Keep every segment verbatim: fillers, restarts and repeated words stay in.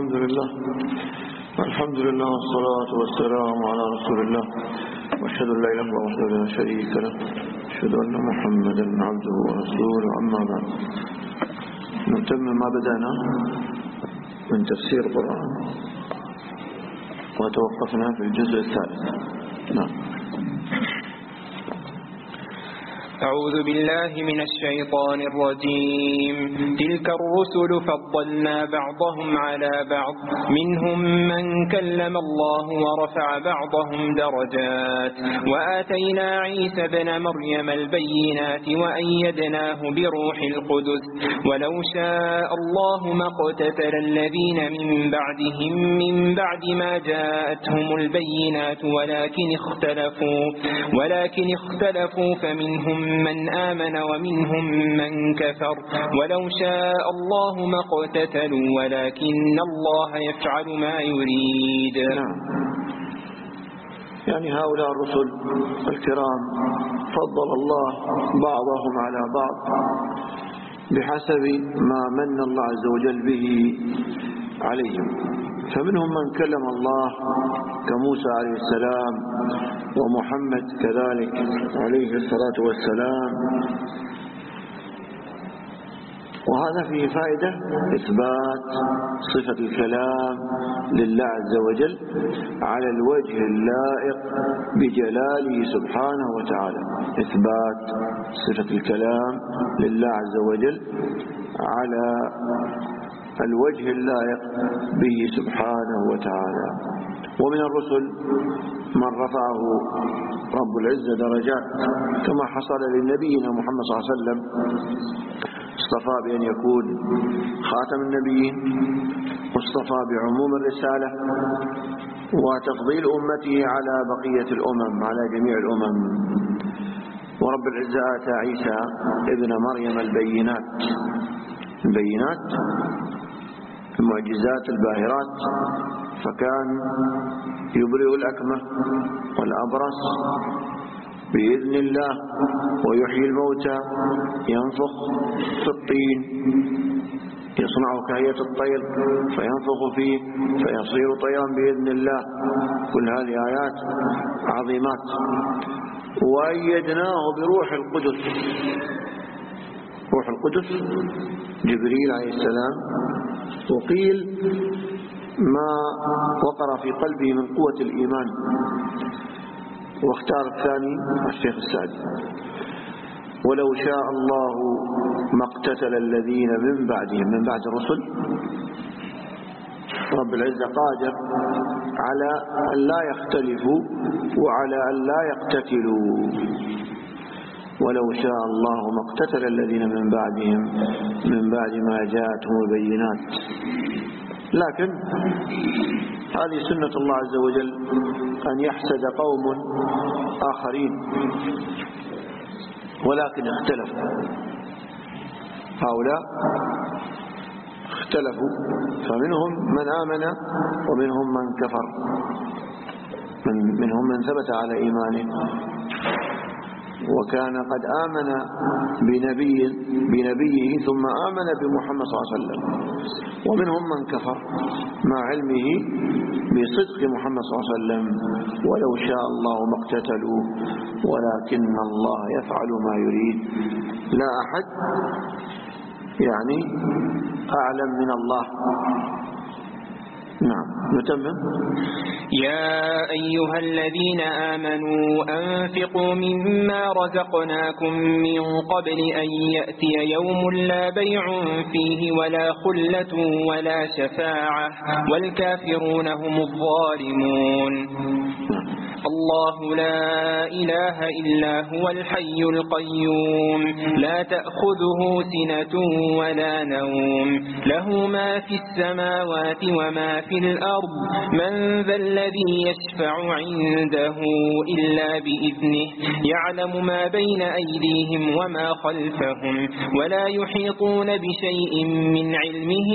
الحمد لله الحمد لله والصلاة والسلام على رسول الله وأشهد أن لا إله إلا الله وحده لا شريك له أشهد أن محمدا عبده ورسوله أما بعد نتمم ما بدأنا من تفسير القرآن وتوقفنا في الجزء الثالث. نعم. أعوذ بالله من الشيطان الرجيم. تلك الرسل فضلنا بعضهم على بعض منهم من كلم الله ورفع بعضهم درجات وآتينا عيسى ابن مريم البينات وأيدناه بروح القدس ولو شاء الله ما اقتتل الذين من بعدهم من بعد ما جاءتهم البينات ولكن اختلفوا ولكن اختلفوا فمنهم من آمن ومنهم من كفر ولو شاء الله ما اقتتلوا ولكن الله يفعل ما يريد. نعم. يعني هؤلاء الرسل الكرام فضل الله بعضهم على بعض بحسب ما من الله عز وجل به عليهم، فمنهم من كلم الله كموسى عليه السلام ومحمد كذلك عليه الصلاة والسلام، وهذا فيه فائدة إثبات صفة الكلام لله عز وجل على الوجه اللائق بجلاله سبحانه وتعالى، إثبات صفة الكلام لله عز وجل على الوجه اللائق به سبحانه وتعالى. ومن الرسل من رفعه رب العزة درجات كما حصل لنبينا محمد صلى الله عليه وسلم، اصطفى بأن يكون خاتم النبيين، واصطفى بعموم الرسالة وتفضيل أمته على بقية الأمم على جميع الأمم. ورب العزة آتى عيسى ابن مريم البينات البينات المعجزات الباهرات، فكان يبرئ الأكمة والأبرص بإذن الله ويحيي الموتى، ينفخ في الطين يصنع كهيئة الطير فينفخ فيه فيصير طيرا بإذن الله. كل هذه آيات عظيمات. وأيدناه بروح القدس، روح القدس جبريل عليه السلام، وقيل ما وقر في قلبه من قوة الإيمان، واختار الثاني الشيخ السعدي. ولو شاء الله ما اقتتل الذين من بعدهم من بعد الرسل، رب العزة قادر على أن لا يختلفوا وعلى أن لا يقتتلوا. ولو شاء الله ما اقتتل الذين من بعدهم من بعد ما جاءتهم البينات، لكن هذه سنة الله عز وجل أن يحسد قوم آخرين، ولكن اختلفوا هؤلاء اختلفوا، فمنهم من آمن ومنهم من كفر، من منهم من ثبت على إيمانه وكان قد آمن بنبي بنبيه ثم آمن بمحمد صلى الله عليه وسلم، ومنهم من كفر مع علمه بصدق محمد صلى الله عليه وسلم. ولو شاء الله ما اقتتلوا ولكن الله يفعل ما يريد. لا أحد يعني أعلم من الله. نعم. نتمم. يا أيها الذين آمنوا أنفقوا مما رزقناكم من قبل أن يأتي يوم لا بيع فيه ولا خلة ولا شفاعة والكافرون هم الظالمون. الله لا إله إلا هو الحي القيوم لا تأخذه سنة ولا نوم له ما في السماوات وما في الأرض من ذا الذي يشفع عنده إلا بإذنه يعلم ما بين أيديهم وما خلفهم ولا يحيطون بشيء من علمه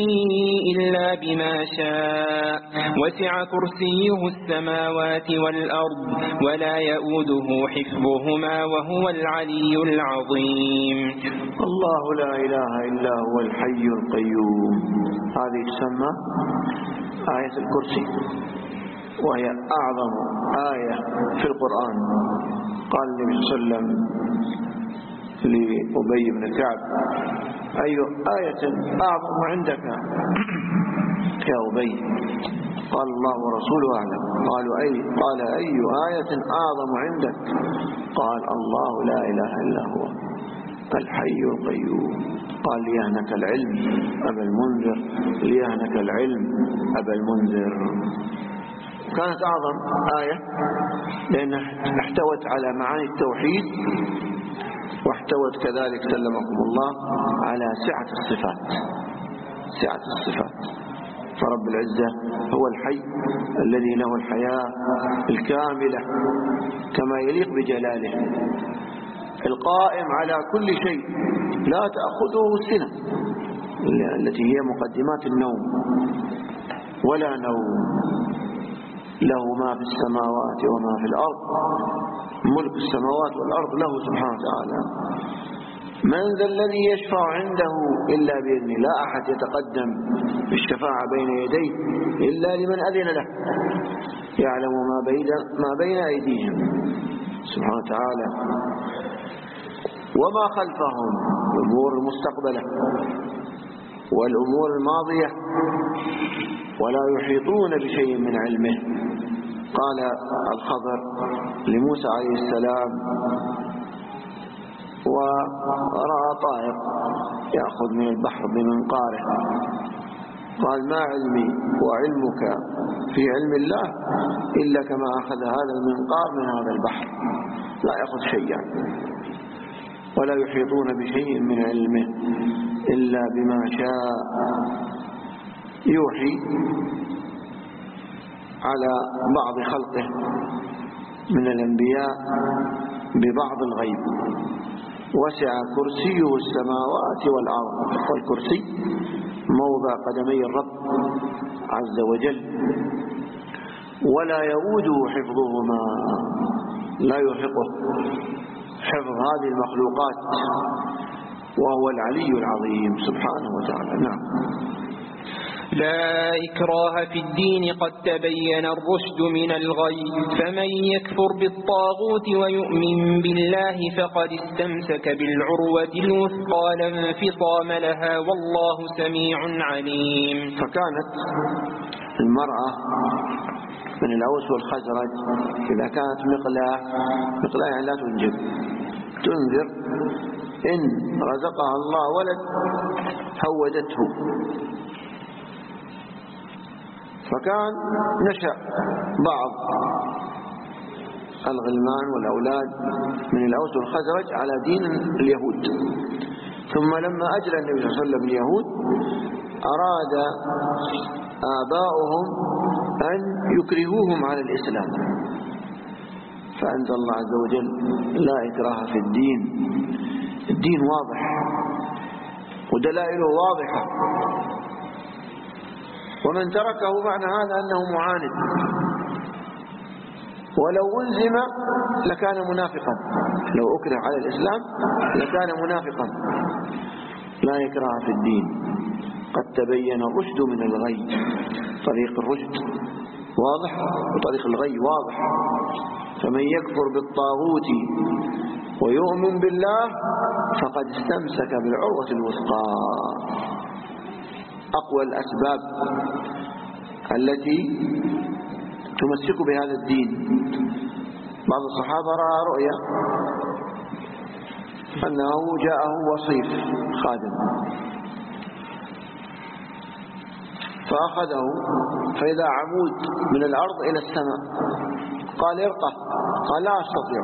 إلا بما شاء وسع كرسيه السماوات والأرض ولا يؤوده حفظهما وهو العلي العظيم. الله لا إله إلا هو الحي القيوم. هذه تسمى آية الكرسي، وهي أعظم آية في القرآن. قال النبي صلى الله عليه وسلم لأبي بن كعب: أي آية أعظم عندك يا أبي؟ قال: الله ورسوله أعلم. قالوا: أي؟ قال: أي آية أعظم عندك؟ قال: الله لا إله إلا هو الحي القيوم. قال: ليهنك العلم أبا المنذر، ليهنك العلم أبا المنذر. كانت أعظم آية لأنها احتوت على معاني التوحيد، واحتوت كذلك سلمكم الله على سعة الصفات، سعة الصفات. فرب العزة هو الحي الذي له الحياة الكاملة كما يليق بجلاله، القائم على كل شيء، لا تأخذه سنة التي هي مقدمات النوم، ولا نوم، له ما في السماوات وما في الأرض، ملك السماوات والأرض له سبحانه وتعالى. من ذا الذي يشفع عنده إلا بإذنه، لا أحد يتقدم بالشفاعة بين يديه إلا لمن أذن له، يعلم ما بين ما بين أيديهم سبحانه وتعالى وما خلفهم، الأمور المستقبلة والأمور الماضية، ولا يحيطون بشيء من علمه. قال الخضر لموسى عليه السلام ورأى طائر يأخذ من البحر بمنقاره، قال: ما علمي وعلمك في علم الله إلا كما أخذ هذا المنقار من هذا البحر، لا يأخذ شيئا، ولا يحيطون بشيء من علمه إلا بما شاء. يوحي على بعض خلقه من الأنبياء ببعض الغيب. وسع كرسيه السماوات والأرض، والكرسي موضع قدمي الرب عز وجل، ولا يؤوده حفظهما، لا يرهقه حفظ هذه المخلوقات، وهو العلي العظيم سبحانه وتعالى. نعم. لا إكراه في الدين قد تبين الرشد من الغي، فمن يكفر بالطاغوت ويؤمن بالله فقد استمسك بالعروة الوثقى لا انفصام لها، والله سميع عليم. فكانت المرأة من الأوس والخزرج إذا كانت مقلاة، مقلاة يعني لا تنجب، تنذر إن رزقها الله ولد هودته. فكان نشأ بعض الغلمان والأولاد من الأوس والخزرج على دين اليهود، ثم لما أجلى النبي صلى الله عليه وسلم اليهود أراد آباؤهم أن يكرهوهم على الإسلام، فأنزل الله عز وجل: لا إكراه في الدين. الدين واضح ودلائله واضحة، ومن تركه معنى هذا أنه معاند، ولو ألزم لكان منافقا، لو أكره على الإسلام لكان منافقا. لا إكراه في الدين قد تبين الرشد من الغي، طريق الرشد واضح وطريق الغي واضح. فمن يكفر بالطاغوت ويؤمن بالله فقد استمسك بالعروة الوثقى. أقوى الأسباب التي تمسك بهذا الدين. بعض الصحابة رأى رؤيا أنه جاءه وصيف خادم فأخذه فإذا عمود من الأرض إلى السماء، قال: ارقى. قال: لا أستطيع.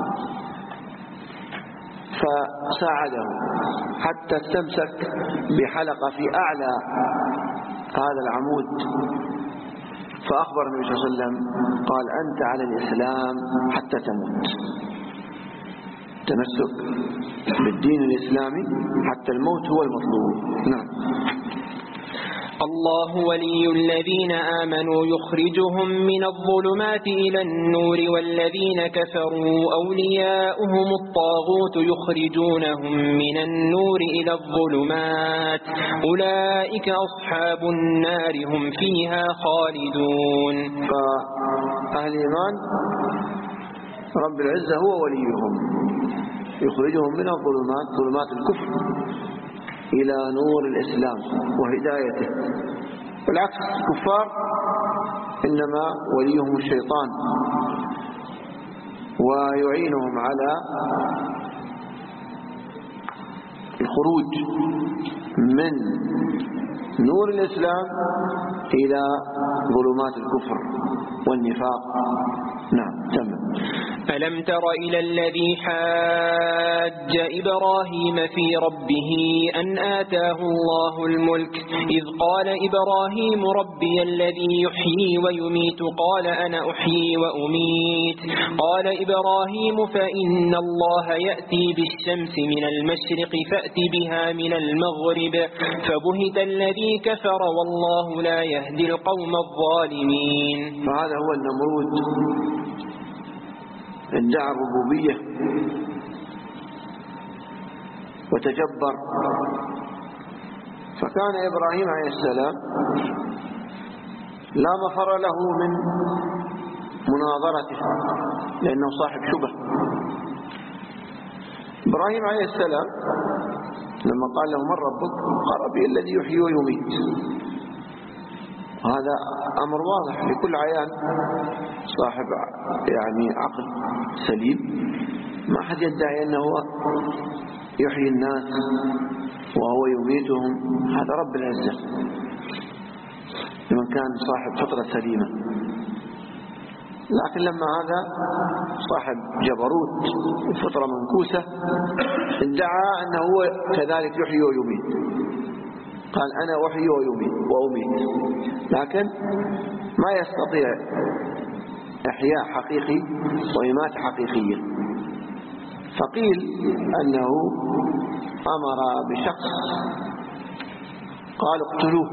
فساعده حتى استمسك بحلقة في أعلى هذا العمود، فأخبر النبي صلى الله عليه وسلم قال: أنت على الإسلام حتى تموت. تمسك بالدين الإسلامي حتى الموت هو المطلوب. نعم. الله ولي الذين آمنوا يخرجهم من الظلمات إلى النور والذين كفروا أولياؤهم الطاغوت يخرجونهم من النور إلى الظلمات أولئك أصحاب النار هم فيها خالدون. فأهل الإيمان رب العزة هو وليهم يخرجهم من الظلمات ظلمات الكفر إلى نور الإسلام وهدايته. بالعكس الكفار إنما وليهم الشيطان ويعينهم على الخروج من نور الإسلام إلى ظلمات الكفر والنفاق. نعم تمام. ألم تر إلى الذي حاج إبراهيم في ربه أن آتاه الله الملك إذ قال إبراهيم ربي الذي يحيي ويميت قال أنا أحيي وأميت قال إبراهيم فإن الله يأتي بالشمس من المشرق فأت بها من المغرب فبهت الذي كفر والله لا يهدي القوم الظالمين. فهذا هو النمرود ادعى الربوبية وتجبر. فكان إبراهيم عليه السلام لا مفر له من مناظرته لأنه صاحب شبه. إبراهيم عليه السلام لما قال له من ربك قال ربي الذي يحيي ويميت. هذا أمر واضح لكل عيان صاحب يعني عقل سليم. ما حد يدعي أنه يحيي الناس وهو يميتهم. هذا رب العزة لمن كان صاحب فطرة سليمة. لكن لما هذا صاحب جبروت وفطرة منكوسة ادعى أنه هو كذلك يحيي ويميت. قال أنا أحيي ويميت وأميت لكن ما يستطيع إحياء حقيقي وإماتة حقيقية. فقيل أنه أمر بشخص قال اقتلوه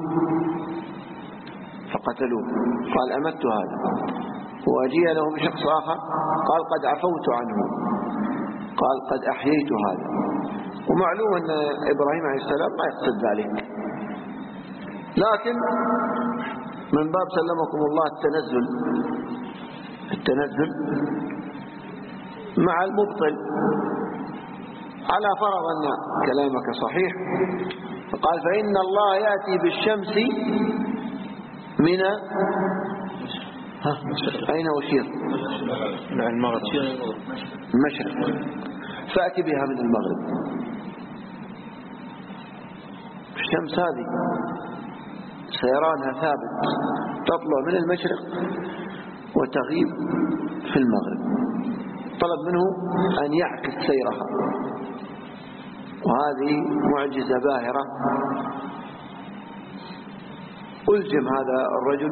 فقتلوه. قال أمت هذا. وأجيء له بشخص آخر قال قد عفوت عنه. قال قد أحييت هذا. ومعلوم أن إبراهيم عليه السلام ما يقصد ذلك. لكن من باب سلمكم الله التنزل التنزل مع المبطل على فرض أن كلامك صحيح. فقال فإن الله يأتي بالشمس من أين أشير المشرق فأتي بها من المغرب. الشمس هذه سيرانها ثابت تطلع من المشرق وتغيب في المغرب. طلب منه أن يعكس سيرها وهذه معجزة باهرة. ألجم هذا الرجل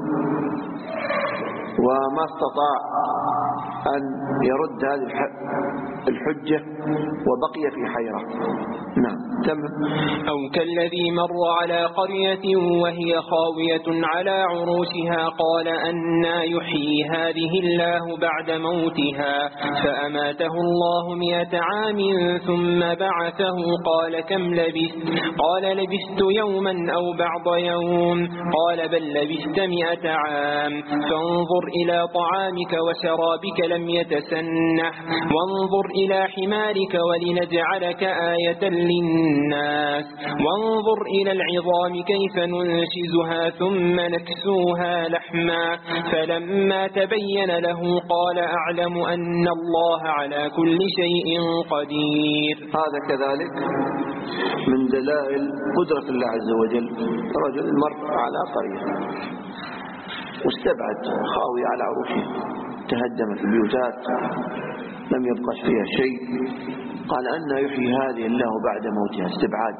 وما استطاع أن يرد هذه الحجة وبقي في حيرة. نعم تمام. أو كالذي مر على قرية وهي خاوية على عروشها قال أنى يحيي هذه الله بعد موتها فأماته الله مئة عام ثم بعثه قال كم لبثت قال لبثت يوما أو بعض يوم قال بل لبثت مئة عام فانظر إلى طعامك وشرابك لم يتسنح وانظر إلى حمارك ولنجعلك آية للناس وانظر إلى العظام كيف ننشزها ثم نكسوها لحما فلما تبين له قال أعلم أن الله على كل شيء قدير. هذا كذلك من دلائل قدرة الله عز وجل. رجل مر على قرية واستبعد خاوية على عروشها تهدمت البيوتات لم يبقى فيها شيء. قال أن يحيي هذه الله بعد موتها استبعاد.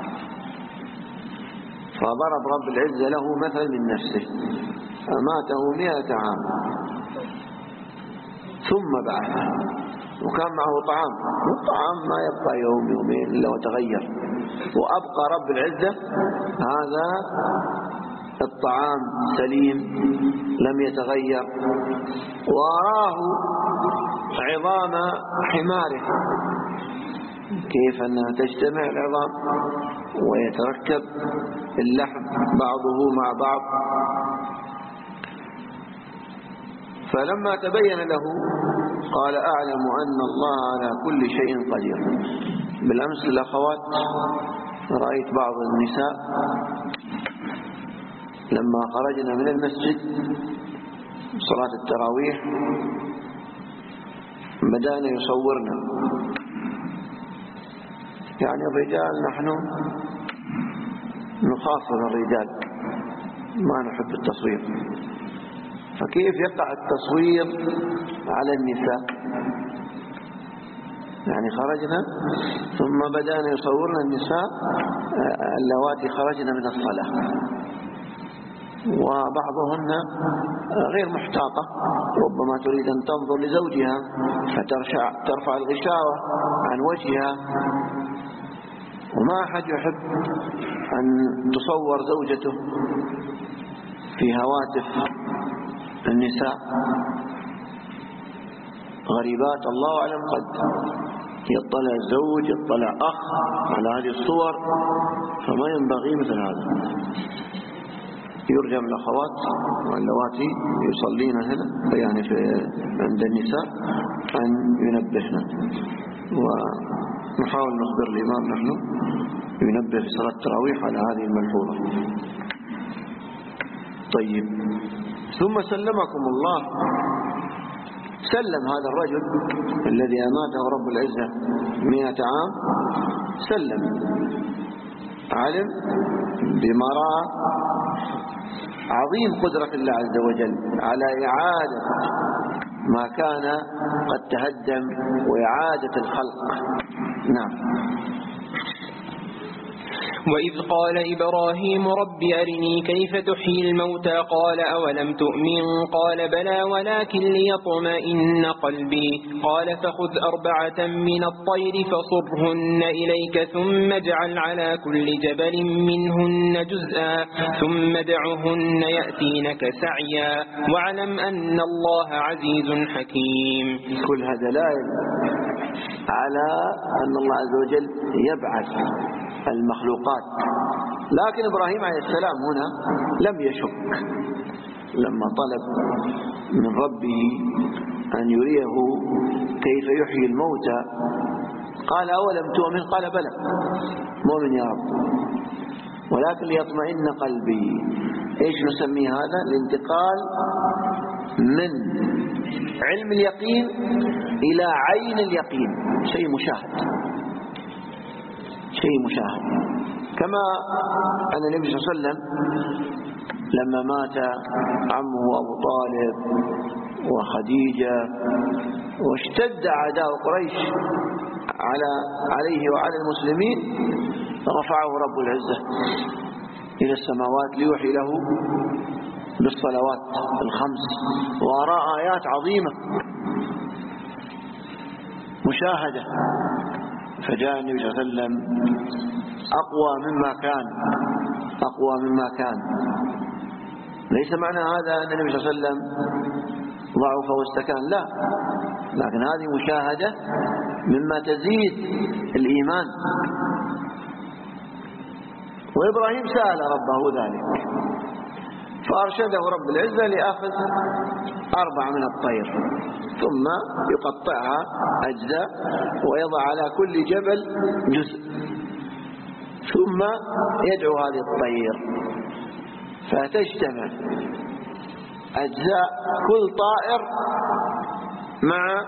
فضرب رب العزة له مثل من نفسه أماته مئة عام ثم بعثه وكان معه طعام والطعام ما يبقى يوم يومين إلا وتغير. وأبقى رب العزة هذا الطعام سليم لم يتغير، وأراه عظام حماره، كيف أنها تجتمع العظام ويتركب اللحم بعضه مع بعض. فلما تبين له قال أعلم أن الله على كل شيء قدير. بالأمس الأخوات رأيت بعض النساء لما خرجنا من المسجد صلاة التراويح بدأنا يصورنا، يعني الرجال نحن نخاصم الرجال ما نحب التصوير، فكيف يقع التصوير على النساء؟ يعني خرجنا ثم بدأنا يصورنا النساء اللواتي خرجنا من الصلاة، وبعضهن غير محتاطة، ربما تريد أن تنظر لزوجها فترفع الغشاوة عن وجهها، وما أحد يحب أن تصور زوجته في هواتف النساء. غريبات الله أعلم، قد يطلع الزوج يطلع أخ على هذه الصور، فما ينبغي مثل هذا. يرجى من الأخوات واللواتي يصلين هنا يعني في عند النساء أن ينبهنا، ونحاول نخبر الإمام نحن ينبه في صلاة التراويح على هذه الملحوظة. طيب، ثم سلمكم الله، سلم هذا الرجل الذي أماته رب العزة مئة عام، سلم، علم بما رأى عظيم قدرة الله عز وجل على إعادة ما كان قد تهدم وإعادة الخلق. نعم. وإذ قال إبراهيم رب أرني كيف تحيي الموتى قال أولم تؤمن قال بلى ولكن ليطمئن قلبي قال فخذ أربعة من الطير فصرهن إليك ثم اجعل على كل جبل منهن جزءا ثم ادعهن يأتينك سعيا واعلم أن الله عزيز حكيم. كلها دلائل على أن الله عز وجل يبعث المخلوقات، لكن إبراهيم عليه السلام هنا لم يشك لما طلب من ربه أن يريه كيف يحيي الموتى، قال أولم تؤمن قال بلى مؤمن يا رب ولكن ليطمئن قلبي. إيش نسميه هذا؟ الانتقال من علم اليقين إلى عين اليقين، شيء مشاهد، شيء مشاهد. كما أن النبي صلى الله عليه وسلم لما مات عمه أبو طالب وخديجة واشتد عداء قريش على عليه وعلى المسلمين، رفعه رب العزة إلى السماوات ليوحي له بالصلوات الخمس، وراء آيات عظيمة مشاهدة. فجاء النبي صلى الله عليه وسلم أقوى مما كان، أقوى مما كان. ليس معنى هذا أن النبي صلى الله عليه وسلم ضعف واستكان، لا، لكن هذه مشاهدة مما تزيد الإيمان. وإبراهيم سأل ربه ذلك فأرشده رب العزة لأخذ أربع من الطير ثم يقطعها أجزاء ويضع على كل جبل جزء، ثم يدعو هذه الطير فتجتمع أجزاء كل طائر مع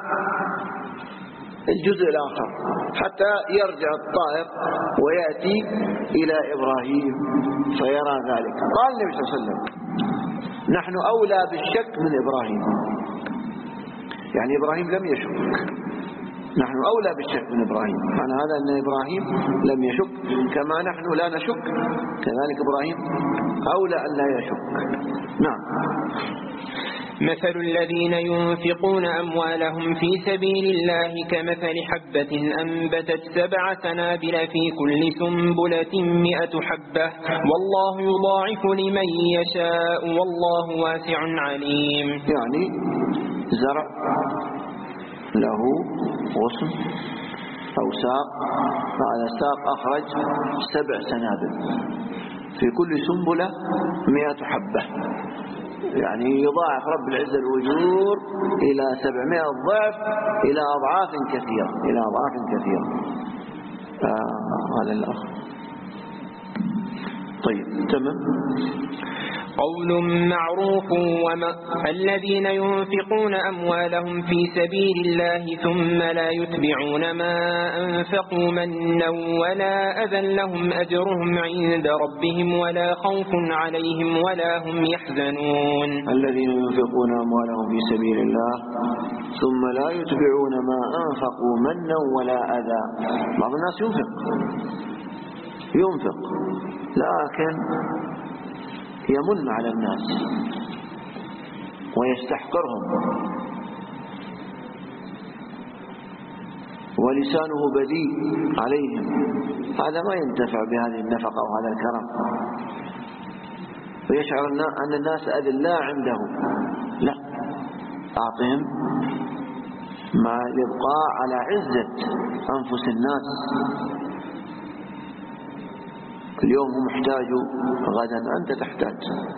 الجزء الآخر حتى يرجع الطائر ويأتي إلى إبراهيم فيرى ذلك. قال النبي صلى الله عليه وسلم نحن أولى بالشك من إبراهيم، يعني إبراهيم لم يشك، نحن أولى بالشك من إبراهيم. معنى هذا أن إبراهيم لم يشك كما نحن لا نشك، كذلك إبراهيم أولى أن لا يشك. نعم. مثل الذين ينفقون أموالهم في سبيل الله كمثل حبة أنبتت سبع سنابل في كل سنبلة مئة حبة والله يضاعف لمن يشاء والله واسع عليم. يعني زرع له غصن أو ساق، هذا الساق أخرج سبع سنابل في كل سنبلة مئة حبة، يعني يضاعف رب العزة الأجور إلى سبعمائة ضعف إلى أضعاف كثيرة إلى أضعاف كثيرة. آه هذا الأخ. طيب تمام. قول معروف وما الذين ينفقون أموالهم في سبيل الله ثم لا يتبعون ما أنفقوا منا ولا أذى لهم أجرهم عند ربهم ولا خوف عليهم ولا هم يحزنون. الذين ينفقون أموالهم في سبيل الله ثم لا يتبعون ما أنفقوا منا ولا أذى. بعض الناس ينفق ينفق لكن يمن على الناس ويستحقرهم ولسانه بذيء عليهم، هذا ما ينتفع بهذه النفقة وهذا الكرم، ويشعر أن الناس أذلاء عنده. لا، أعطهم مع الإبقاء على عزة أنفس الناس. اليوم هم محتاجوا، غدا أنت تحتاج.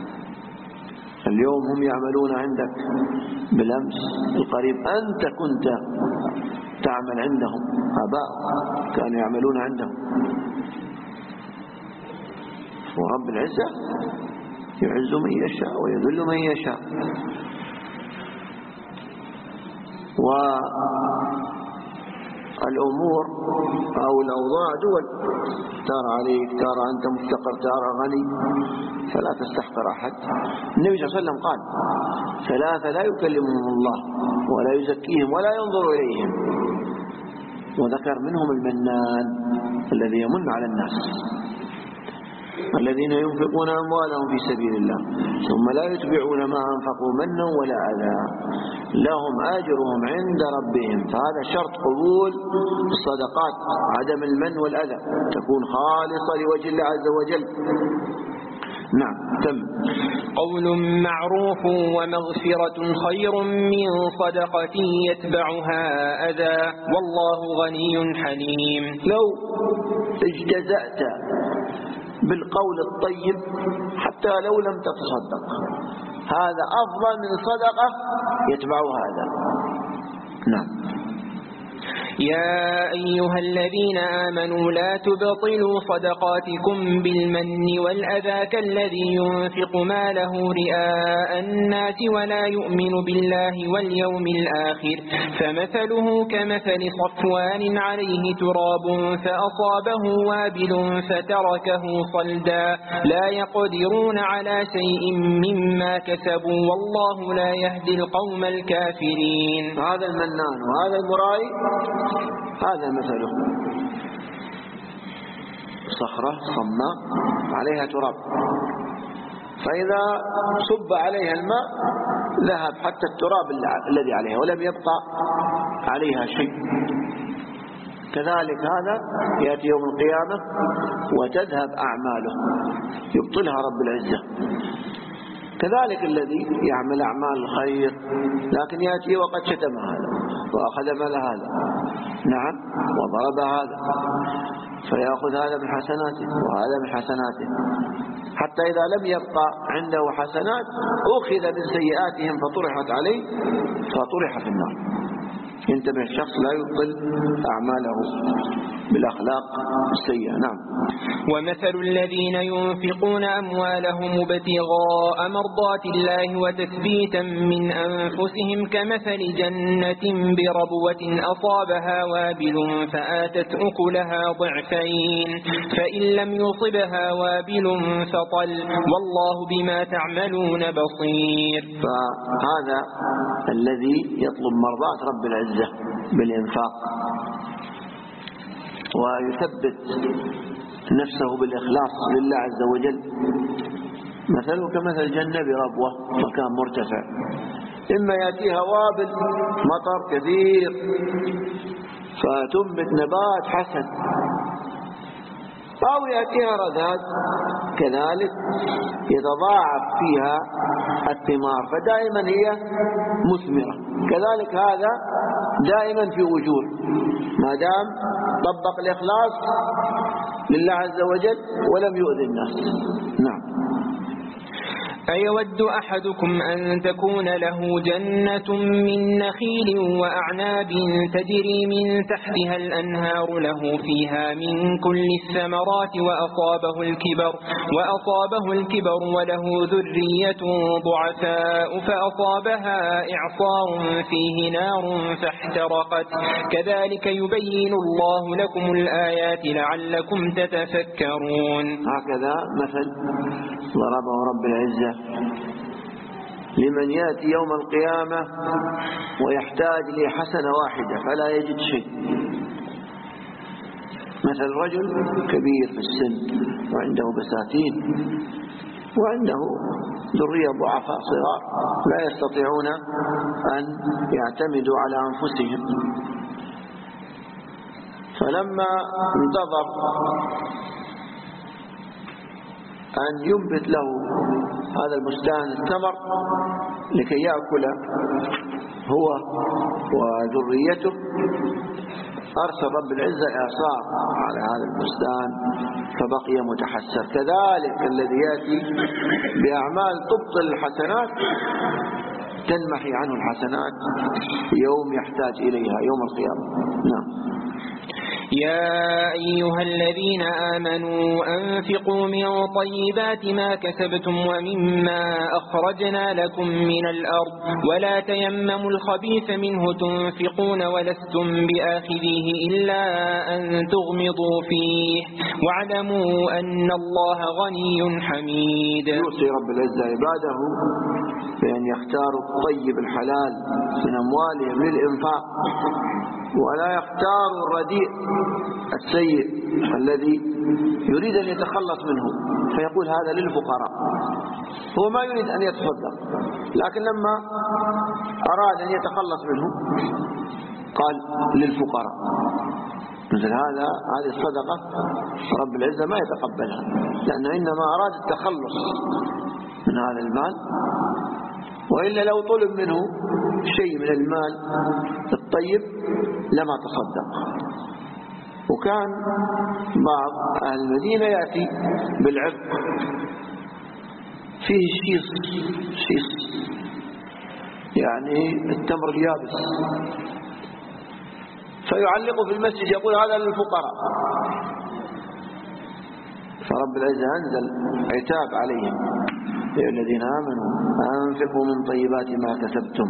اليوم هم يعملون عندك، بالأمس القريب أنت كنت تعمل عندهم، آباء كانوا يعملون عندهم. ورب العزة يعز من يشاء ويذل من يشاء. والأمور أو الأوضاع دول، ترى عليك، ترى أنت مفتقر، ترى غني، فلا تستحقر أحد. النبي صلى الله عليه وسلم قال ثلاثة لا يكلمهم الله ولا يزكيهم ولا ينظر إليهم، وذكر منهم المنان الذي يمن على الناس. الذين ينفقون أموالهم في سبيل الله ثم لا يتبعون ما أنفقوا منا ولا أذى لهم أجرهم عند ربهم. فهذا شرط قبول الصدقات، عدم المن والأذى، تكون خالصة لوجه الله عز وجل. نعم تم. قول معروف ومغفرة خير من صدقة يتبعها أذى والله غني حليم. لو اجتزأت بالقول الطيب حتى لو لم تتصدق، هذا أفضل من صدقة يتبعها هذا. نعم. يا أيها الذين آمنوا لا تبطلوا صدقاتكم بالمن والأذى كالذي ينفق ماله رئاء الناس ولا يؤمن بالله واليوم الآخر فمثله كمثل صفوان عليه تراب فأصابه وابل فتركه صلدا لا يقدرون على شيء مما كسبوا والله لا يهدي القوم الكافرين. هذا المنان وهذا المرائي هذا مثله، صخرة صماء عليها تراب، فإذا صب عليها الماء ذهب حتى التراب الذي عليها ولم يبقى عليها شيء. كذلك هذا يأتي يوم القيامة وتذهب أعماله يبطلها رب العزة. كذلك الذي يعمل أعمال الخير لكن يأتي وقد شتم هذا وأخذ مال هذا، نعم، وضرب هذا، فيأخذ هذا من حسناته وهذا من حسناته، حتى إذا لم يبقى عنده حسنات أخذ من سيئاتهم فطرحت عليه فطرح في النار. ينتبه الشخص لا يبطل أعماله بالأخلاق السيئة. نعم. ومثل الذين ينفقون أموالهم ابتغاء مرضات الله وتثبيتا من أنفسهم كمثل جنة بربوة أصابها وابل فآتت أكلها ضعفين فإن لم يصبها وابل فطل والله بما تعملون بصير. فهذا الذي يطلب مرضات رب العزة بالإنفاق ويثبت نفسه بالإخلاص لله عز وجل، مثله كمثل جنة بربوة، مكان مرتفع إما يأتيها وابل مطر كثير فتنبت نبات حسن، أو يأتيها رذاذ كذلك يتضاعف فيها الثمار، فدائما هي مثمرة. كذلك هذا دائما في أجور، ما دام طبق الإخلاص لله عز وجل ولم يؤذي الناس. نعم. أيود أحدكم أن تكون له جنة من نخيل وأعناب تجري من تحتها الأنهار له فيها من كل الثمرات وأصابه الكبر وأصابه الكبر وله ذرية ضعفاء فأصابها إعصار فيه نار فاحترقت كذلك يبين الله لكم الآيات لعلكم تتفكرون. هكذا مثل ضربه رب العزة لمن يأتي يوم القيامة ويحتاج لحسنة واحدة فلا يجد شيء، مثل رجل كبير في السن وعنده بساتين وعنده ذرية ضعفاء صغار لا يستطيعون أن يعتمدوا على أنفسهم، فلما انتظر أن ينبت له هذا البستان التمر لكي يأكل هو وذريته، أرسل رب العزة إعصار على هذا البستان فبقي متحسر. كذلك الذي يأتي بأعمال تبطل الحسنات تنمحي عنه الحسنات يوم يحتاج إليها يوم القيامة. نعم. يا أيها الذين آمنوا أنفقوا من طيبات ما كسبتم ومما أخرجنا لكم من الأرض ولا تيمموا الخبيث منه تنفقون ولستم بآخذيه إلا أن تغمضوا فيه واعلموا أن الله غني حميد. يوصي رب العزة عباده بأن يختاروا الطيب الحلال من أموالهم للإنفاق، ولا يختاروا الرديء السيء الذي يريد أن يتخلص منه فيقول هذا للفقراء، هو ما يريد أن يتصدق لكن لما أراد أن يتخلص منه قال للفقراء. مثل هذا هذه الصدقة رب العزة ما يتقبلها، لأنه إنما أراد التخلص من هذا المال، وإلا لو طلب منه شيء من المال الطيب لما تصدق. وكان بعض أهل المدينة يأتي بالعبق فيه شيص شيص يعني التمر اليابس فيعلقه في المسجد يقول هذا للفقراء، فرب العزة أنزل عتاب عليهم يا الذين آمنوا أنفقوا من طيبات ما كسبتم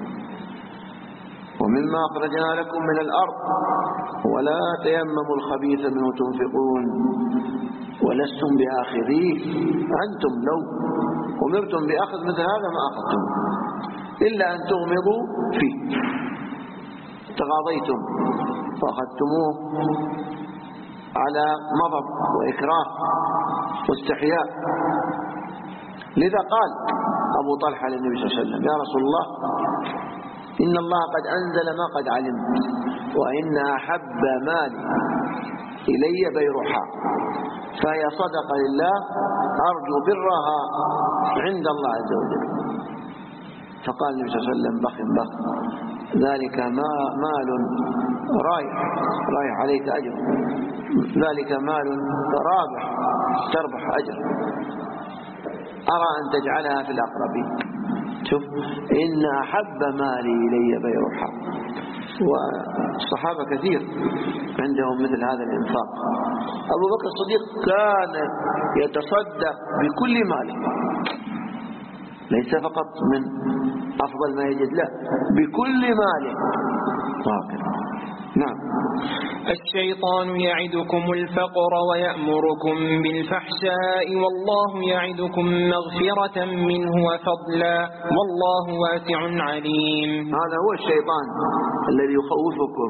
ومما أخرجنا لكم من الأرض ولا تيمموا الخبيث منه تنفقون ولستم بآخذيه. أنتم لو أمرتم بأخذ مثل هذا ما أخذتم إلا أن تغمضوا فيه، تغاضيتم وأخذتموه على مضض وإكراه واستحياء. لذا قال أبو طلحة للنبي صلى الله عليه وسلم يا رسول الله إن الله قد أنزل ما قد علمت وإن أحب مالي إلي بيرحا فهي صدقة لله أرجو برها عند الله عز وجل. فقال النبي صلى الله عليه وسلم بخ بخ ذلك ما مال رايح رايح عليك أجر، ذلك مال رابح تربح أجر، أرى أن تجعلها في الأقربين. شوف إن أحب مالي إلي بيرحا. والصحابة كثير عندهم مثل هذا الإنفاق. أبو بكر الصديق كان يتصدق بكل ماله، ليس فقط من أفضل ما يجد، لا بكل ماله. هكذا. نعم. الشيطان يعدكم الفقر ويأمركم بالفحشاء والله يعدكم مغفرة منه وفضلا والله واسع عليم. هذا هو الشيطان الذي يخوفكم،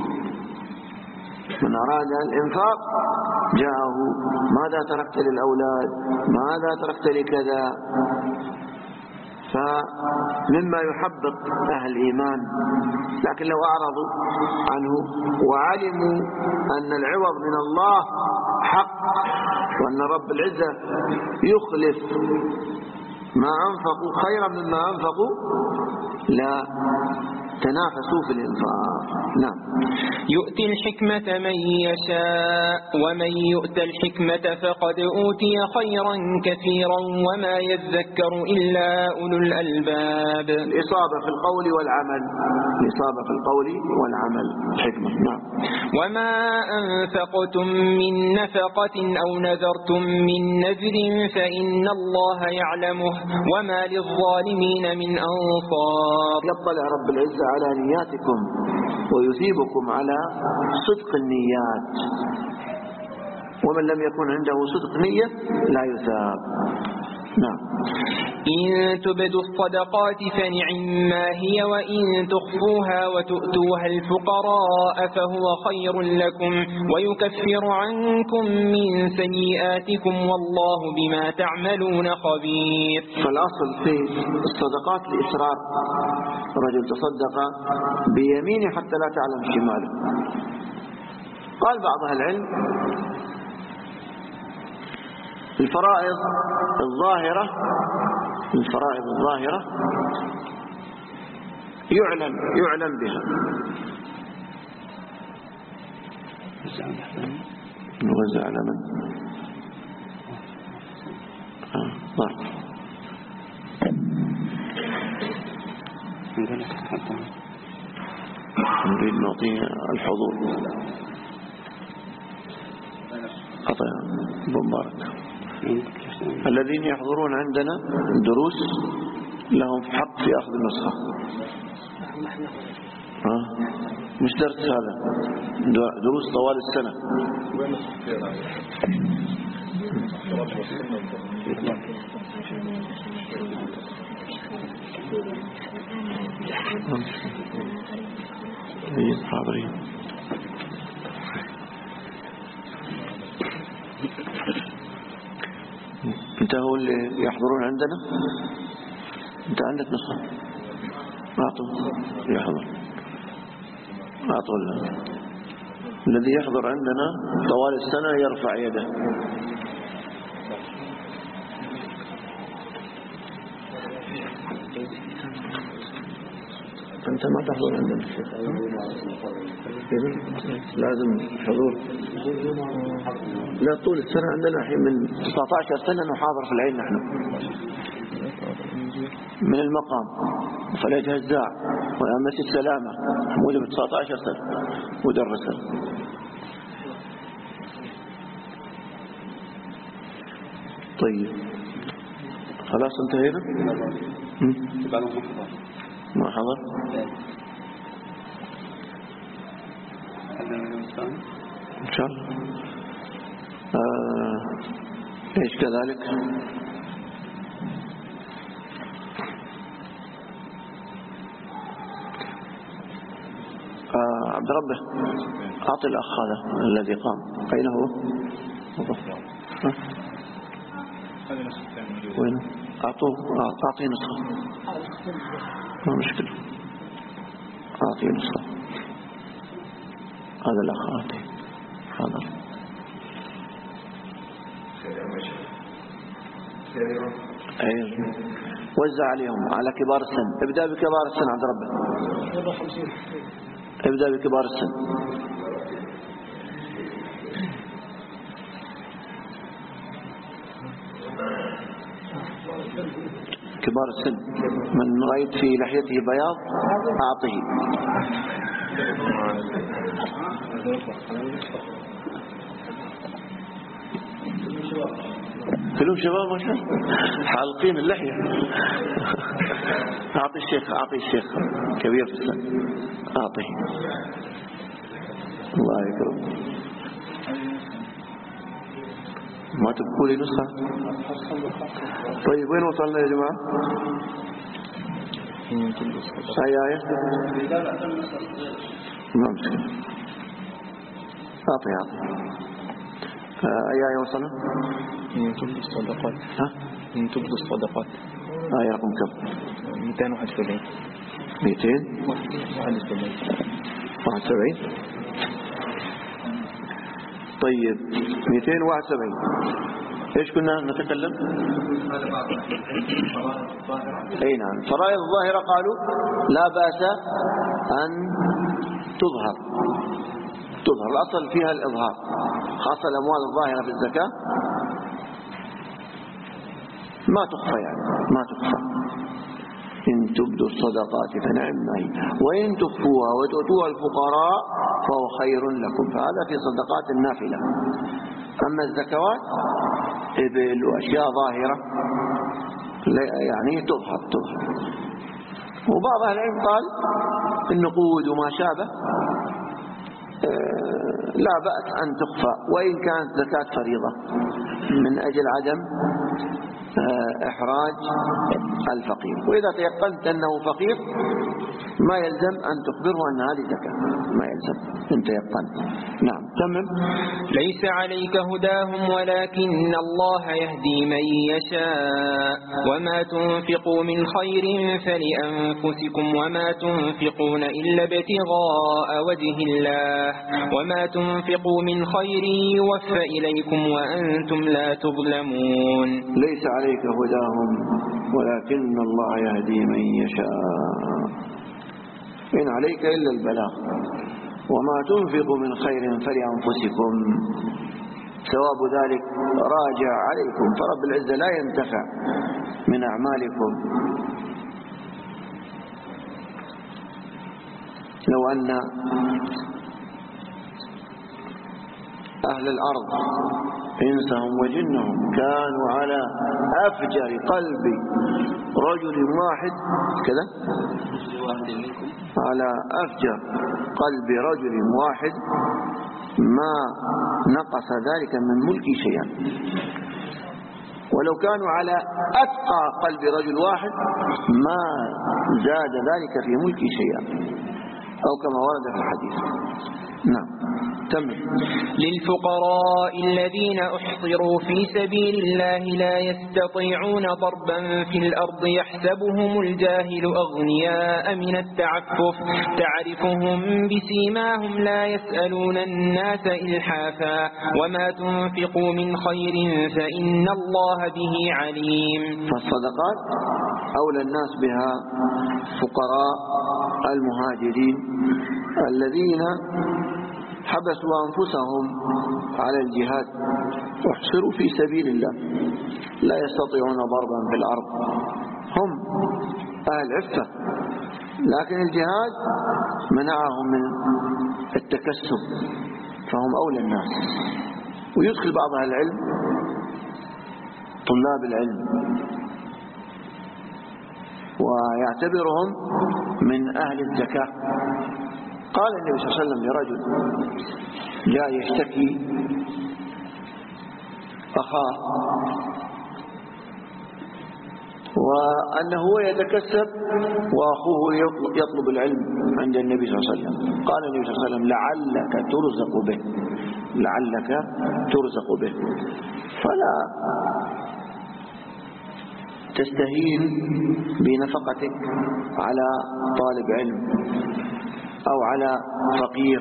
من أراد الإنفاق جاءه ماذا تركت للأولاد، ماذا تركت لكذا، فمما يحبط أهل الإيمان. لكن لو أعرضوا عنه وعلموا أن العوض من الله حق، وأن رب العزة يخلف ما أنفقوا خيرا مما أنفقوا، لا تنافسوا في الإنفاق. نعم. يؤتي الحكمة من يشاء ومن يؤت الحكمة فقد أوتي خيرا كثيرا وما يذكر إلا أولو الألباب. الإصابة في القول والعمل، الإصابة في القول والعمل الحكمة. نعم. وما أنفقتم من نفقة أو نذرتم من نذر فإن الله يعلمه وما للظالمين من أنصار. يطلع رب العزة على نياتكم ويثيبكم على صدق النيات، ومن لم يكن عنده صدق نية لا يثاب. نعم. إن تبدوا الصدقات فنعما هي وإن تخفوها وتؤتوها الفقراء فهو خير لكم ويكفر عنكم من سيئاتكم والله بما تعملون خبير. فالأصل في الصدقات الإسرار، رجل تصدق بيمينه حتى لا تعلم شماله. قال بعض أهل العلم الفرائض الظاهرة، الفرائض الظاهرة يعلم يعلم بها. نوزع على من؟ آه. ضرب. نريد نعطيه الحضور. أعطيه مبارك. الذين يحضرون عندنا دروس لهم حق في أخذ النسخة. ها؟ مش درس هذا، دروس طوال السنة. حاضرين. انت هو اللي يحضرون عندنا، انت عندك نسخة، اعطوا يحضر، اعطوا له. الذي يحضر عندنا طوال السنة يرفع يده. انت ما تحضر عندنا لازم حضور. لا طول السنة عندنا الحين من تسعة عشر سنة نحاضر في العين نحن من المقام وفلاج هزاع وأمس السلامة موجب تسعة عشر سنة مدرسة. طيب خلاص انتهينا. ما حضر إن شاء الله. آه. إيش كذلك آه. عبد ربه أعطي الأخ هذا الذي قام. أين هو؟ وين؟ أعطوه أعطيه نسخة. ما مشكلة، أعطيه نسخة. هذا الأخ أعطيه. حاضر. أيه. وزع عليهم على كبار السن. ابدأ بكبار السن عبد ربه. ابدأ بكبار السن. كبار السن من رأيت في لحيته بياض أعطيه. كلهم شباب ما شاء الله حالقين اللحية. أعطي الشيخ، أعطي الشيخ كبير في السن، أعطيه. الله يكرم. ما تبقوا لي نسخة. طيب وين وصلنا يا جماعة؟ أي آية؟ ما مشكلة. أعطي أعطي. أي آية وصلنا؟ إن تبدوا الصدقات. ها؟ إن تبدوا الصدقات. آية رقم كم؟ مئتين وواحد وسبعين. مئتين واحد وسبعين. واحد وسبعين. طيب مئتين وواحد وسبعين ايش كنا نتكلم؟ اي نعم. فرائض الظاهرة قالوا لا بأس أن تظهر تظهر الأصل فيها الإظهار، خاصة الأموال الظاهرة في الزكاة ما تخفى، يعني ما تخفى. إن تبدوا الصدقات فنعم هي وإن تخفوها وتؤتوها الفقراء فهو خير لكم، فهذا في صدقات النافلة. أما الزكوات إبل وأشياء ظاهرة يعني تظهر تظهر وبعض أهل العلم قال النقود وما شابه لا بأس أن تخفى وإن كانت زكاة فريضة من أجل عدم إحراج الفقير. وإذا تيقنت أنه فقير ما يلزم أن تخبره أن هذه زكاة، ما يلزم أن تيقنت. نعم تمام. ليس عليك هداهم ولكن الله يهدي من يشاء وما تنفقوا من خير فلأنفسكم وما تنفقون إلا ابتغاء وجه الله وما تنفقوا من خير يوفى إليكم وأنتم لا تظلمون. ليس عليك هداهم ولكن الله يهدي من يشاء إن عليك إلا البلاغ وما تنفقوا من خير فلأنفسكم ثواب ذلك راجع عليكم، فرب العزة لا ينتفع من أعمالكم. لو أن أهل الأرض إنسهم وجنهم كانوا على أفجر قلب رجل واحد كذا على أفجر قلب رجل واحد ما نقص ذلك من ملكي شيئا، ولو كانوا على أتقى قلب رجل واحد ما زاد ذلك في ملكي شيئا، أو كما ورد في الحديث. نعم تم. للفقراء الذين أحصروا في سبيل الله لا يستطيعون ضربا في الأرض يحسبهم الجاهل أغنياء من التعفف تعرفهم بسيماهم لا يسألون الناس إلحافا وما تنفقوا من خير فإن الله به عليم. فالصدقات أولى الناس بها فقراء المهاجرين الذين حبسوا أنفسهم على الجهاد واحصروا في سبيل الله لا يستطيعون ضربا في الأرض، هم أهل عفة لكن الجهاد منعهم من التكسب فهم أولى الناس. ويدخل بعض أهل العلم طلاب العلم ويعتبرهم من أهل الزكاة. قال النبي صلى الله عليه وسلم لرجل جاء يشتكي أخاه وأنه هو يتكسب وأخوه يطلب العلم عند النبي صلى الله عليه وسلم. قال النبي صلى الله عليه وسلم لعلك ترزق به لعلك ترزق به فلا تستهين بنفقتك على طالب علم أو على فقير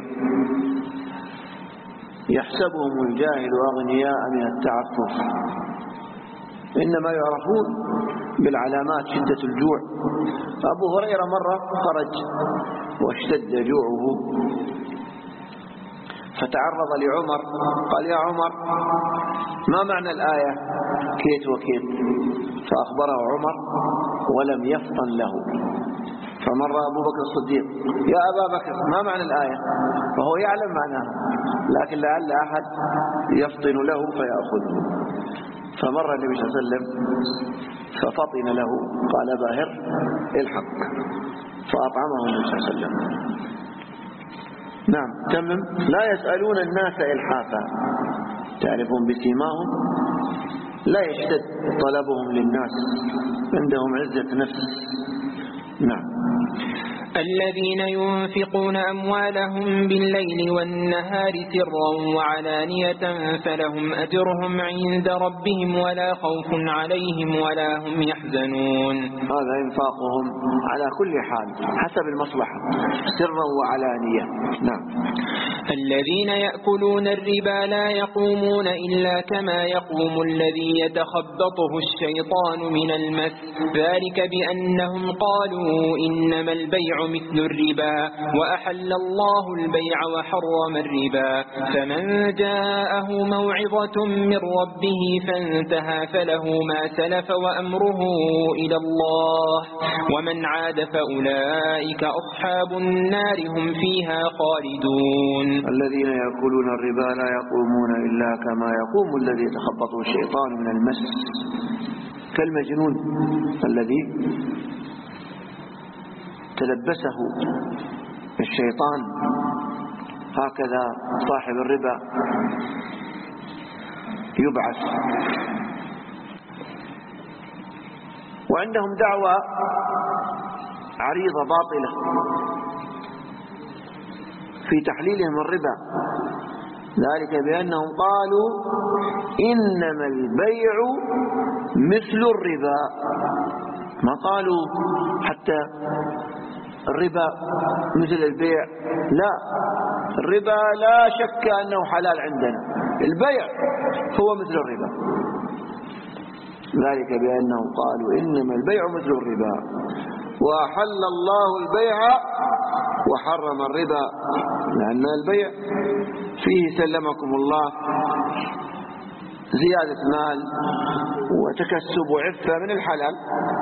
يحسبهم الجاهل أغنياء من التعفف، إنما يعرفون بالعلامات شدة الجوع. أبو هريرة مرة خرج واشتد جوعه فتعرض لعمر قال يا عمر ما معنى الآية كيت وكيت؟ فأخبره عمر ولم يفطن له. فمر أبو بكر الصديق يا أبا بكر ما معنى الآية؟ فهو يعلم معناها لكن لعل أحد يفطن له فيأخذه. فمر النبي صلى الله عليه وسلم ففطن له قال باهر الحق فأطعمه النبي صلى الله عليه وسلم. نعم تمم. لا يسألون الناس إلحافا تعرفون بسيماهم لا يشتد طلبهم للناس عندهم عزة نفس. نعم. الذين ينفقون أموالهم بالليل والنهار سرا وعلانية فلهم أجرهم عند ربهم ولا خوف عليهم ولا هم يحزنون. هذا إنفاقهم على كل حال حسب المصلحة سرا وعلانية. نعم. الذين يأكلون الربا لا يقومون إلا كما يقوم الذي يتخبطه الشيطان من المس ذلك بأنهم قالوا إنما البيع مثل الربا وأحل الله البيع وحرم الربا فمن جاءه موعظة من ربه فانتهى فله ما سلف وأمره إلى الله ومن عاد فأولئك أصحاب النار هم فيها خالدون. الذين يأكلون الربا لا يقومون إلا كما يقوم الذي يتخبطه الشيطان من المس كالمجنون الذي تلبسه الشيطان هكذا صاحب الربا يبعث. وعندهم دعوة عريضة باطلة في تحليلهم الربا ذلك بأنهم قالوا إنما البيع مثل الربا ما قالوا حتى الربا مثل البيع لا الربا لا شك أنه حلال عندنا البيع هو مثل الربا ذلك بأنهم قالوا إنما البيع مثل الربا وأحل الله البيع وحرم الربا لأن البيع فيه سلمكم الله زيادة مال وتكسب وعفة من الحلال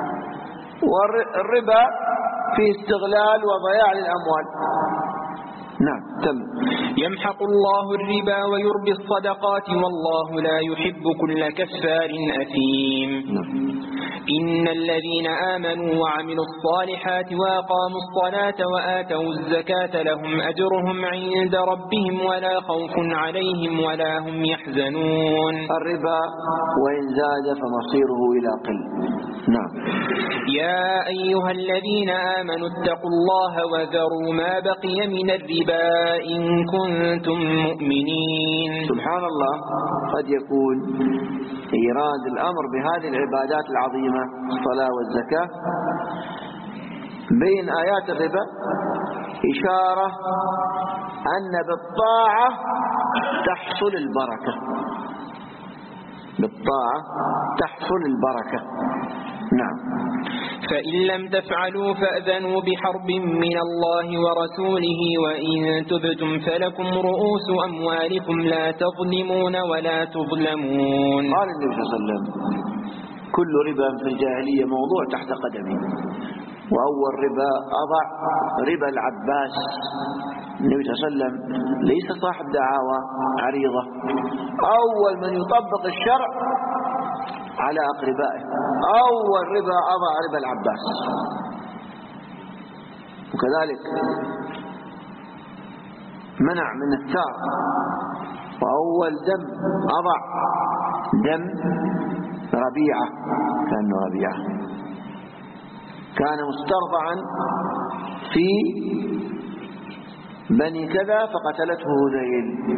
والربا فيه استغلال وضياع للأموال. نعم تم. يمحق الله الربا ويربي الصدقات والله لا يحب كل كفار أثيم. نعم. إن الذين آمنوا وعملوا الصالحات وأقاموا الصلاة وآتوا الزكاة لهم أجرهم عند ربهم ولا خوف عليهم ولا هم يحزنون. الربا وإن زاد فمصيره إلى قل. نعم. يا أيها الذين آمنوا اتقوا الله وذروا ما بقي من الربا إن كنتم مؤمنين. سبحان الله قد يكون إيراد الأمر بهذه العبادات العظيمة الصلاة والزكاة بين آيات الربا إشارة أن بالطاعة تحصل البركة بالطاعة تحصل البركة. نعم. فإن لم تفعلوا فأذنوا بحرب من الله ورسوله وإن تبتم فلكم رؤوس أموالكم لا تظلمون ولا تظلمون. قال النبي صلى الله عليه وسلم كل ربا في الجاهلية موضوع تحت قدمي وأول ربا أضع ربا العباس. النبي صلى الله عليه وسلم ليس صاحب دعاوى عريضة أول من يطبق الشرع على أقربائه أول ربا أضع ربا العباس. وكذلك منع من الثار وأول دم أضع دم ربيعة كأنه ربيعة كان مسترضعا في بني كذا فقتلته هذيل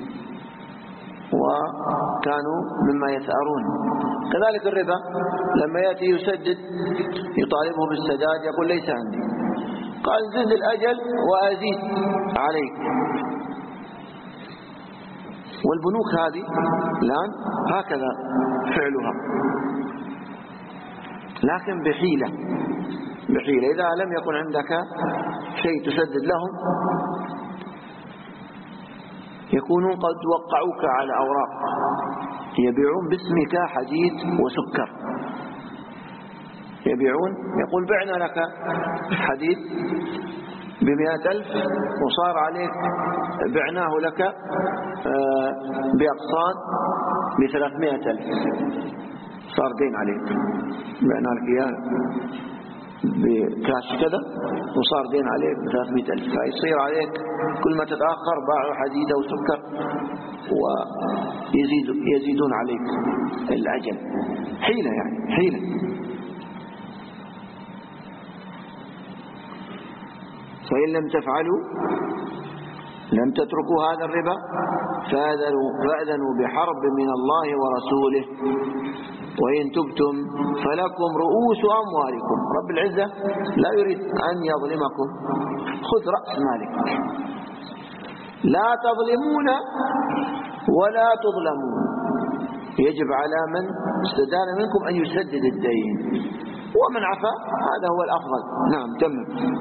وكانوا مما يثأرون. كذلك الربا لما يأتي يسدد يطالبه بالسداد يقول ليس عندي قال زد الأجل وأزيد عليك. والبنوك هذه الآن هكذا فعلها لكن بحيلة بحيلة إذا لم يكن عندك شيء تسدد لهم يكونون قد وقعوك على أوراق يبيعون باسمك حديد وسكر يبيعون يقول بعنا لك حديد بمئة ألف وصار عليك بعناه لك بأقساط بثلاثمائة ألف صار دين عليك بعنا لك إياه بكاش كذا وصار دين عليك بثلاثمائة ألف فيصير عليك كل ما تتأخر باعوا حديد أو سكر ويزيد يزيدون عليك الأجل. حيلة يعني حيلة. فإن لم تفعلوا لم تتركوا هذا الربا فأذنوا, فأذنوا بحرب من الله ورسوله وإن تبتم فلكم رؤوس أموالكم. رب العزة لا يريد أن يظلمكم، خذ رأس مالك، لا تظلمون ولا تظلمون. يجب على من استدان منكم أن يسدد الدين، ومن عفا هذا هو الأفضل. نعم تمام.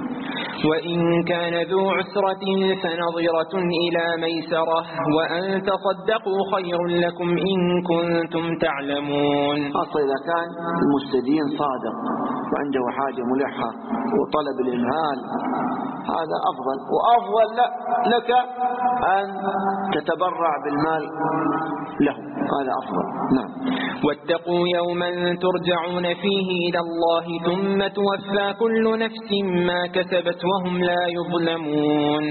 وإن كان ذو عسرة فنظرة إلى ميسرة وأن تصدقوا خير لكم إن كنتم تعلمون. أصلا إذا كان المستدين صادق وعنده حاجة ملحة وطلب الإمهال هذا أفضل، وأفضل لك أن تتبرع بالمال له، هذا أفضل. نعم. واتقوا يوما ترجعون فيه إلى الله ثم توفى كل نفس ما كسبت وهم لا يظلمون.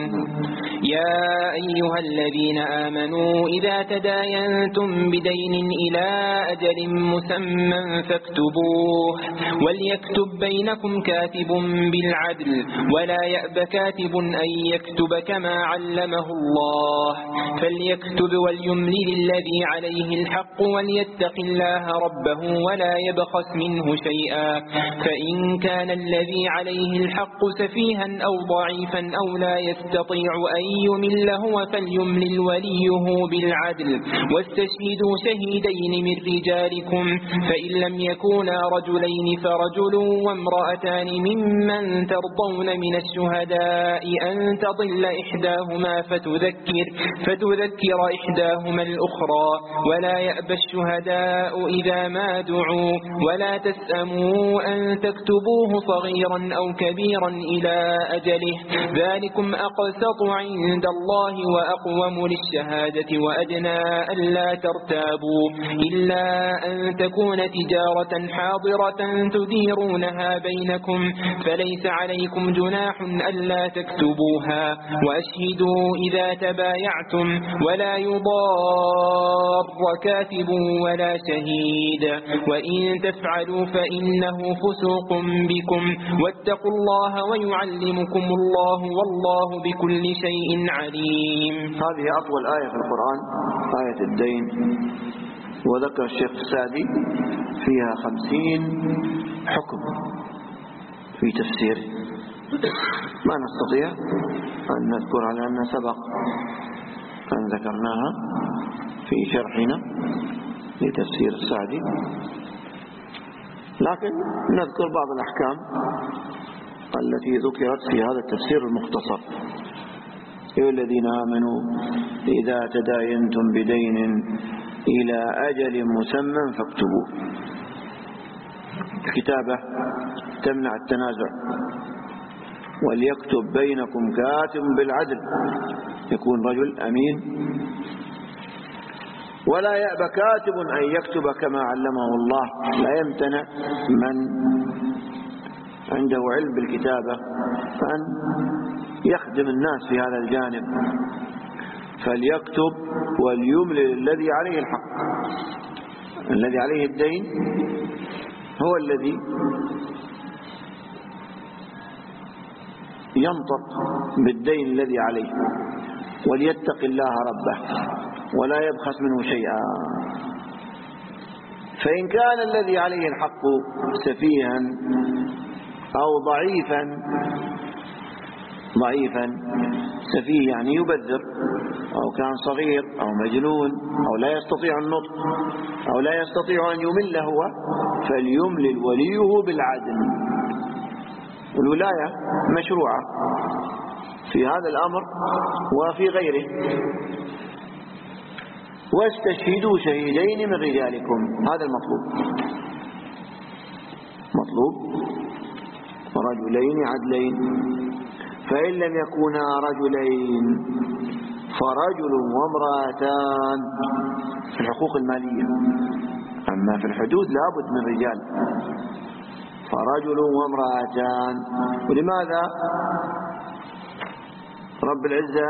يا أيها الذين آمنوا إذا تداينتم بدين إلى أجل مسمى فاكتبوه وليكتب بينكم كاتب بالعدل ولا يأب كاتب أن يكتب كما علمه الله فليكتب وليملل الذي عليه الحق وليتق الله ربه ولا يبخس منه شيئا، فإن كان الذي عليه الحق سفيها أو ضعيفا أو لا يستطيع أن يمل هو فليملل وليه بالعدل واستشهدوا شهيدين من رجالكم فإن لم يكونا رجلين فرجل وامرأتان ممن ترضون من الشهداء أن تضل إحداهما فتذكر, فتذكر إحداهما الأخرى ولا يأبى الشهداء إذا ما دعوا ولا تسأموا أن تكتبوه صغيرا أو كبيرا إلى أجله ذلكم أقسط عند الله وأقوم للشهادة وأدنى ألا ترتابوا إلا أن تكون تجارة حاضرة تديرونها بينكم فليس عليكم جناح ألا تكتبوها وأشهدوا إذا تبايعتم ولا يضار كاتب ولا شهيد وإن تفعلوا فإنه فسوق بكم واتقوا الله ويعلمكم الله والله بكل شيء عليم. هذه أطول آية في القرآن، آية الدين، وذكر الشيخ السعدي فيها خمسين حكم في تفسيره ما نستطيع أن نذكرها لأنها سبق أن ذكرناها في شرحنا لتفسير السعدي، لكن نذكر بعض الأحكام التي ذكرت في هذا التفسير المختصر. يا الذين آمنوا إذا تداينتم بدين إلى أجل مسمى فاكتبوه. الكتابة تمنع التنازع، وليكتب بينكم كاتب بالعدل يكون رجل أمين ولا يأبى كاتب أن يكتب كما علمه الله. لا يمتنع من عنده علم بالكتابة أن يخدم الناس في هذا الجانب، فليكتب وليملل الذي عليه الحق. الذي عليه الدين هو الذي ينطق بالدين الذي عليه وليتق الله ربه ولا يبخس منه شيئا. فإن كان الذي عليه الحق سفيها أو ضعيفا ضعيفا سفيه يعني يبذر، أو كان صغير أو مجنون أو لا يستطيع النطق أو لا يستطيع أن يمل هو فليملل وليه بالعدل. والولاية مشروعة في هذا الأمر وفي غيره. واستشهدوا شهيدين من رجالكم، هذا المطلوب، مطلوب رجلين عدلين. فإن لم يكونا رجلين فرجل وامرأتان في الحقوق المالية، أما في الحدود لابد من رجال، فرجل وامرأتان. ولماذا رب العزة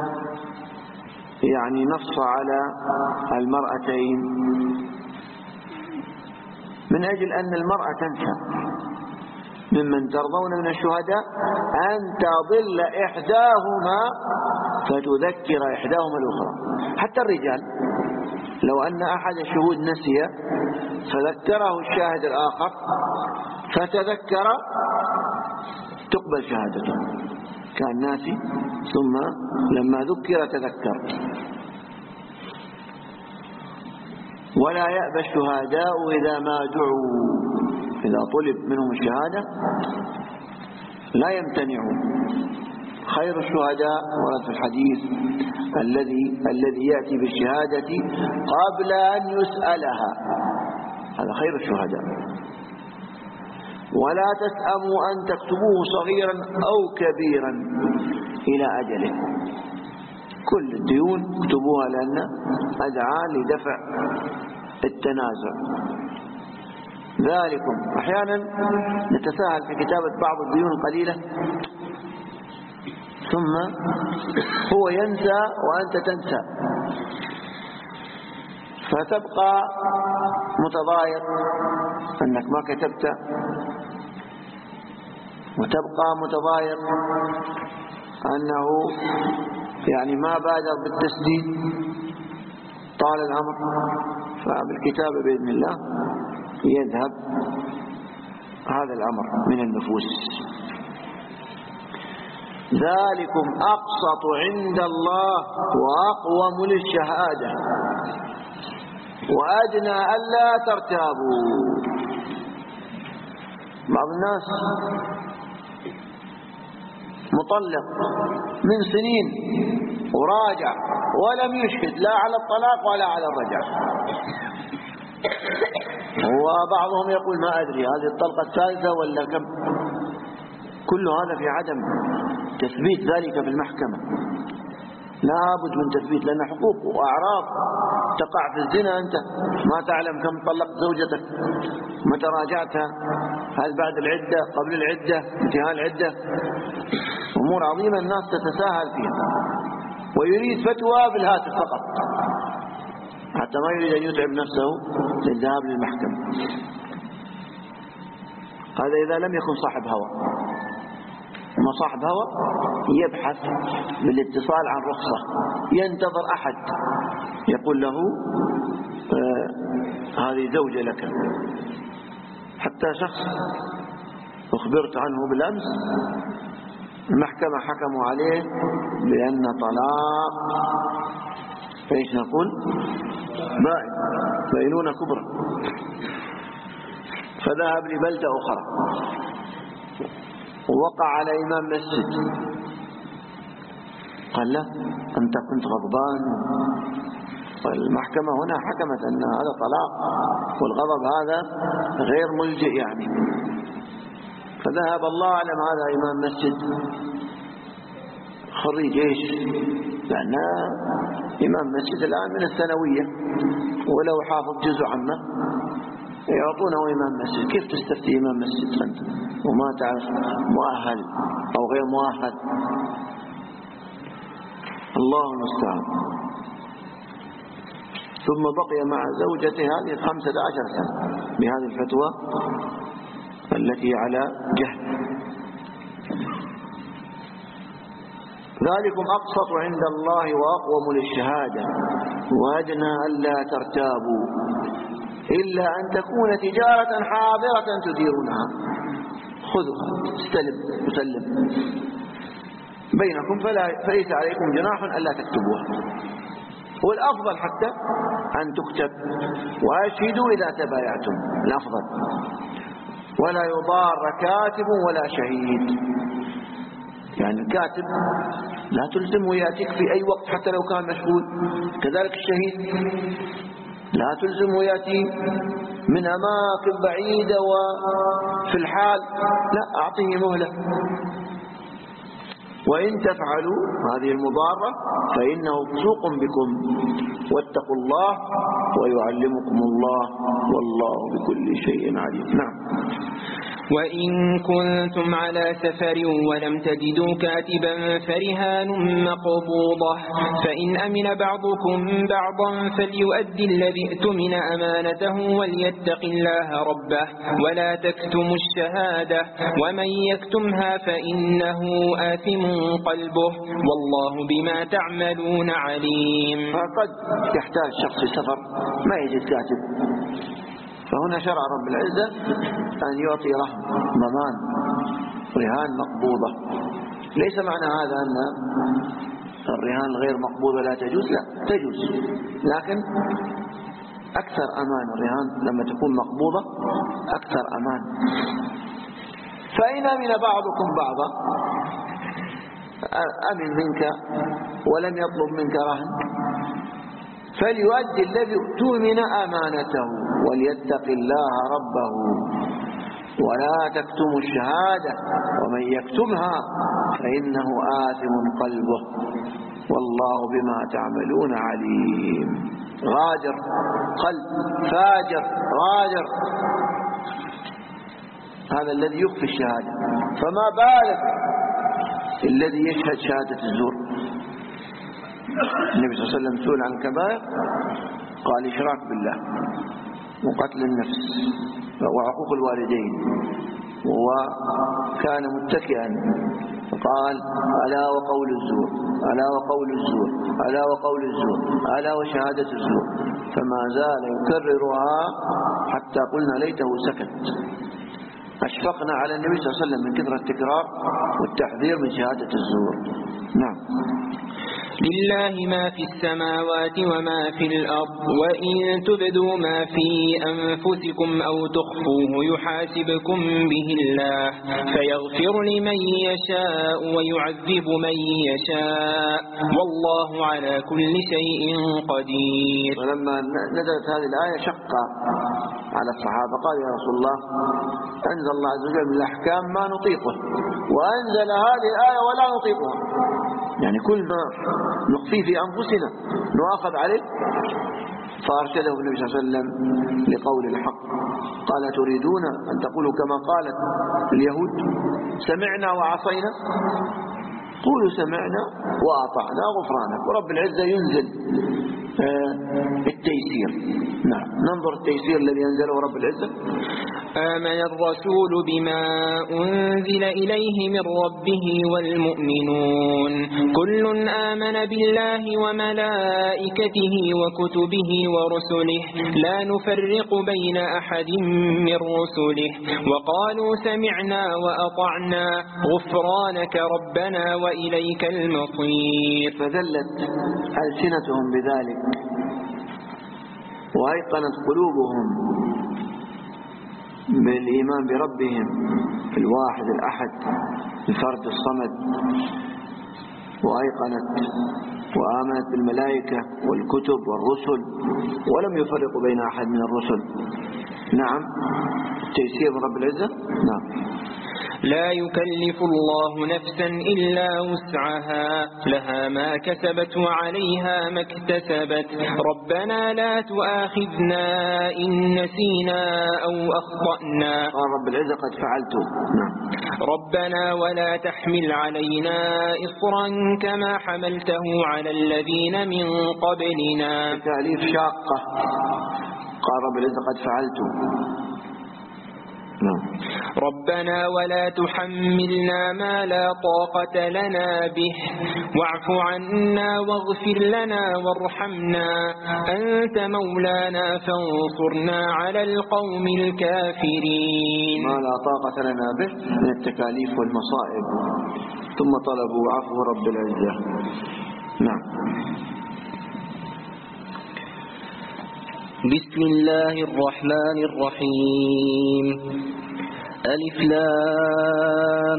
يعني نص على المرأتين؟ من أجل أن المرأة تنسى ممن ترضون من الشهداء أن تضل إحداهما فتذكر إحداهما الأخرى. حتى الرجال لو أن أحد الشهود نسي فذكره الشاهد الآخر فتذكر تقبل شهادته، كان ناسي ثم لما ذكر تذكر. ولا يأبى الشهداء إذا ما دعوا، إذا طلب منهم الشهادة لا يمتنعون. خير الشهداء ورد في الحديث الذي الذي يأتي بالشهادة قبل أن يسألها، هذا خير الشهداء. ولا تسأموا أن تكتبوه صغيرا أو كبيرا إلى أجله. كل الديون اكتبوها لأن أدعى لدفع التنازع. ذلكم أحيانا نتساهل في كتابة بعض الديون القليلة ثم هو ينسى وأنت تنسى، فتبقى متضايق أنك ما كتبت، وتبقى متضايق أنه يعني ما بادر بالتسديد طال الأمر. فبالكتابة بإذن الله يذهب هذا الأمر من النفوس. ذلكم أقسط عند الله وأقوم للشهادة وأدنى ألا ترتابوا. بعض الناس مطلق من سنين وراجع ولم يشهد لا على الطلاق ولا على الرجع، وبعضهم يقول ما أدري هذه الطلقة الثالثة ولا كم. كل هذا في عدم تثبيت ذلك في المحكمة. لا بد من تثبيت، لأن حقوق وأعراض. تقع في الزنا أنت ما تعلم كم طلقت زوجتك، متى راجعتها، هل بعد العدة قبل العدة انتهاء العدة. أمور عظيمة الناس تتساهل فيها، ويريد فتوى بالهاتف فقط حتى ما يريد أن يتعب نفسه للذهاب للمحكمة. هذا إذا لم يكن صاحب هوى. أما صاحب هوى يبحث بالاتصال عن رخصة، ينتظر أحد يقول له آه هذه زوجة لك. حتى شخص أخبرت عنه بالأمس المحكمة حكموا عليه بأن طلاق فإيش نقول بائن بينونة كبرى، فذهب لبلدة أخرى ووقع على إمام مسجد قال له أنت كنت غضبان والمحكمة هنا حكمت أن هذا طلاق والغضب هذا غير ملجئ يعني. فذهب الله أعلم هذا إمام مسجد خريج ايش، لأن إمام مسجد الآن من الثانوية ولو حافظ جزء عامة يعطونه إمام مسجد. كيف تستفتي إمام مسجد أنت وما تعرف مؤهل أو غير مؤهل؟ الله المستعان. ثم بقي مع زوجته هذه خمسة عشر سنة بهذه الفتوى التي على جهل. ذلكم أقسط عند الله وأقوم للشهادة وأدنى ألا ترتابوا إلا أن تكون تجارة حاضرة تديرونها. خذوها استلم وسلم بينكم فلا فليس عليكم جناح ألا تكتبوها. والأفضل حتى أن تكتب وأشهدوا إذا تبايعتم، الأفضل. ولا يضار كاتب ولا شهيد. يعني الكاتب لا تلزمه يأتيك في أي وقت حتى لو كان مشغول، كذلك الشهيد لا تلزمه يأتي من أماكن بعيدة وفي الحال، لا أعطيه مهلة. وإن تفعلوا هذه المضارة فإنه فسوق بكم واتقوا الله ويعلمكم الله والله بكل شيء عليم. نعم. وإن كنتم على سفر ولم تجدوا كاتبا فرهان مقبوضة فإن أمن بعضكم بعضا فليؤدي الذي ائتمن أمانته وليتق الله ربه ولا تكتموا الشهادة ومن يكتمها فإنه آثم قلبه والله بما تعملون عليم. فقد يحتاج شخص سفر ما يجد كاتب، فهنا شرع رب العزة أن يعطي رهن ضمان رهان مقبوضة. ليس معنى هذا أن الرهان غير مقبوضة لا تجوز، لا تجوز، لكن أكثر أمان الرهان لما تكون مقبوضة أكثر أمان. فإن أمن بعضكم بعضا، أمن منك ولم يطلب منك رهن فليؤدي الذي اؤتمن أمانته وليتق الله ربه ولا تكتموا الشهادة ومن يكتمها فإنه آثم قلبه والله بما تعملون عليم. غادر قلب فاجر غادر هذا الذي يخفي الشهادة، فما بالك الذي يشهد شهادة الزور. النبي صلى الله عليه وسلم سئل عن الكبائر قال إشراك بالله وقتل النفس وعقوق الوالدين، وكان متكئا فقال ألا وقول الزور ألا وقول الزور ألا وقول الزور ألا وشهادة الزور، فما زال يكررها حتى قلنا ليته سكت. أشفقنا على النبي صلى الله عليه وسلم من كثرة التكرار والتحذير من شهادة الزور. نعم. لله ما في السماوات وما في الأرض وإن تبدوا ما في أنفسكم أو تخفوه يحاسبكم به الله فيغفر لمن يشاء ويعذب من يشاء والله على كل شيء قدير. ولما نزلت هذه الآية شق على الصحابة قال يا رسول الله أنزل الله عز وجل من الأحكام ما نطيقه وأنزل هذه الآية ولا نطيقها، يعني كل ما نخفيه في أنفسنا نؤاخذ عليه. فأرشده النبي صلى الله عليه وسلم لقول الحق قال تريدون أن تقولوا كما قالت اليهود سمعنا وعصينا؟ قولوا سمعنا وأطعنا غفرانك. ورب العزة ينزل التيسير. نعم ننظر التيسير الذي ينزله رب العزة. آمن الرسول بما أنزل إليه من ربه والمؤمنون كل آمن بالله وملائكته وكتبه ورسله لا نفرق بين أحد من رسله وقالوا سمعنا وأطعنا غفرانك ربنا وإليك المصير. فذلت ألسنتهم بذلك وأيقنت قلوبهم بالإيمان بربهم الواحد الأحد الفرد الصمد، وأيقنت وآمنت بالملائكة والكتب والرسل ولم يفرقوا بين أحد من الرسل. نعم التيسير من رب العزة. نعم. لا يكلف الله نفسا إلا وسعها لها ما كسبت وعليها ما اكتسبت ربنا لا تؤاخذنا إن نسينا أو أخطأنا. قال رب العزة قد فعلت. نعم. ربنا ولا تحمل علينا إصرا كما حملته على الذين من قبلنا. تأليف شاقة. قال رب العزة قد فعلت. ربنا ولا تحملنا ما لا طاقة لنا به واعف عنا واغفر لنا وارحمنا أنت مولانا فانصرنا على القوم الكافرين. ما لا طاقة لنا به من التكاليف والمصائب، ثم طلبوا عفو رب العزة. نعم. بسم الله الرحمن الرحيم. ألف لام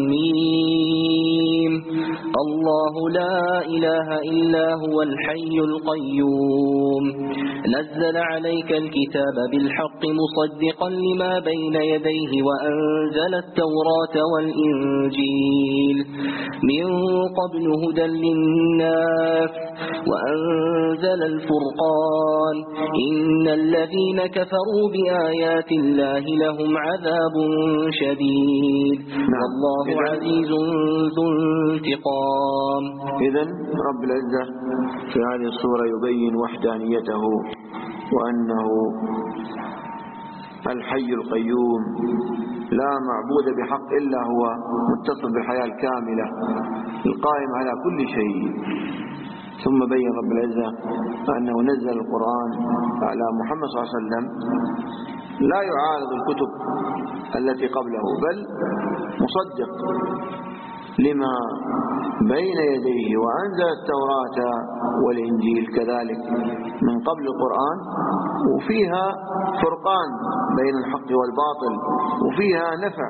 ميم. الله لا إله إلا هو الحي القيوم نزل عليك الكتاب بالحق مصدقا لما بين يديه وأنزل التوراة والإنجيل من قبل هدى للناس وأنزل الفرقان إن الذين كفروا بآيات الله لهم عذاب شديد والله عزيز ذو انتقام. إذن رب العزة في هذه الصورة يبين وحدانيته وأنه الحي القيوم لا معبود بحق إلا هو، متصل بالحياة الكاملة القائم على كل شيء. ثم بين رب العزة أنه نزل القرآن على محمد صلى الله عليه وسلم لا يعارض الكتب التي قبله، بل مصدق لما بين يديه، وأنزل التوراة والإنجيل كذلك من قبل القرآن، وفيها فرقان بين الحق والباطل، وفيها نفع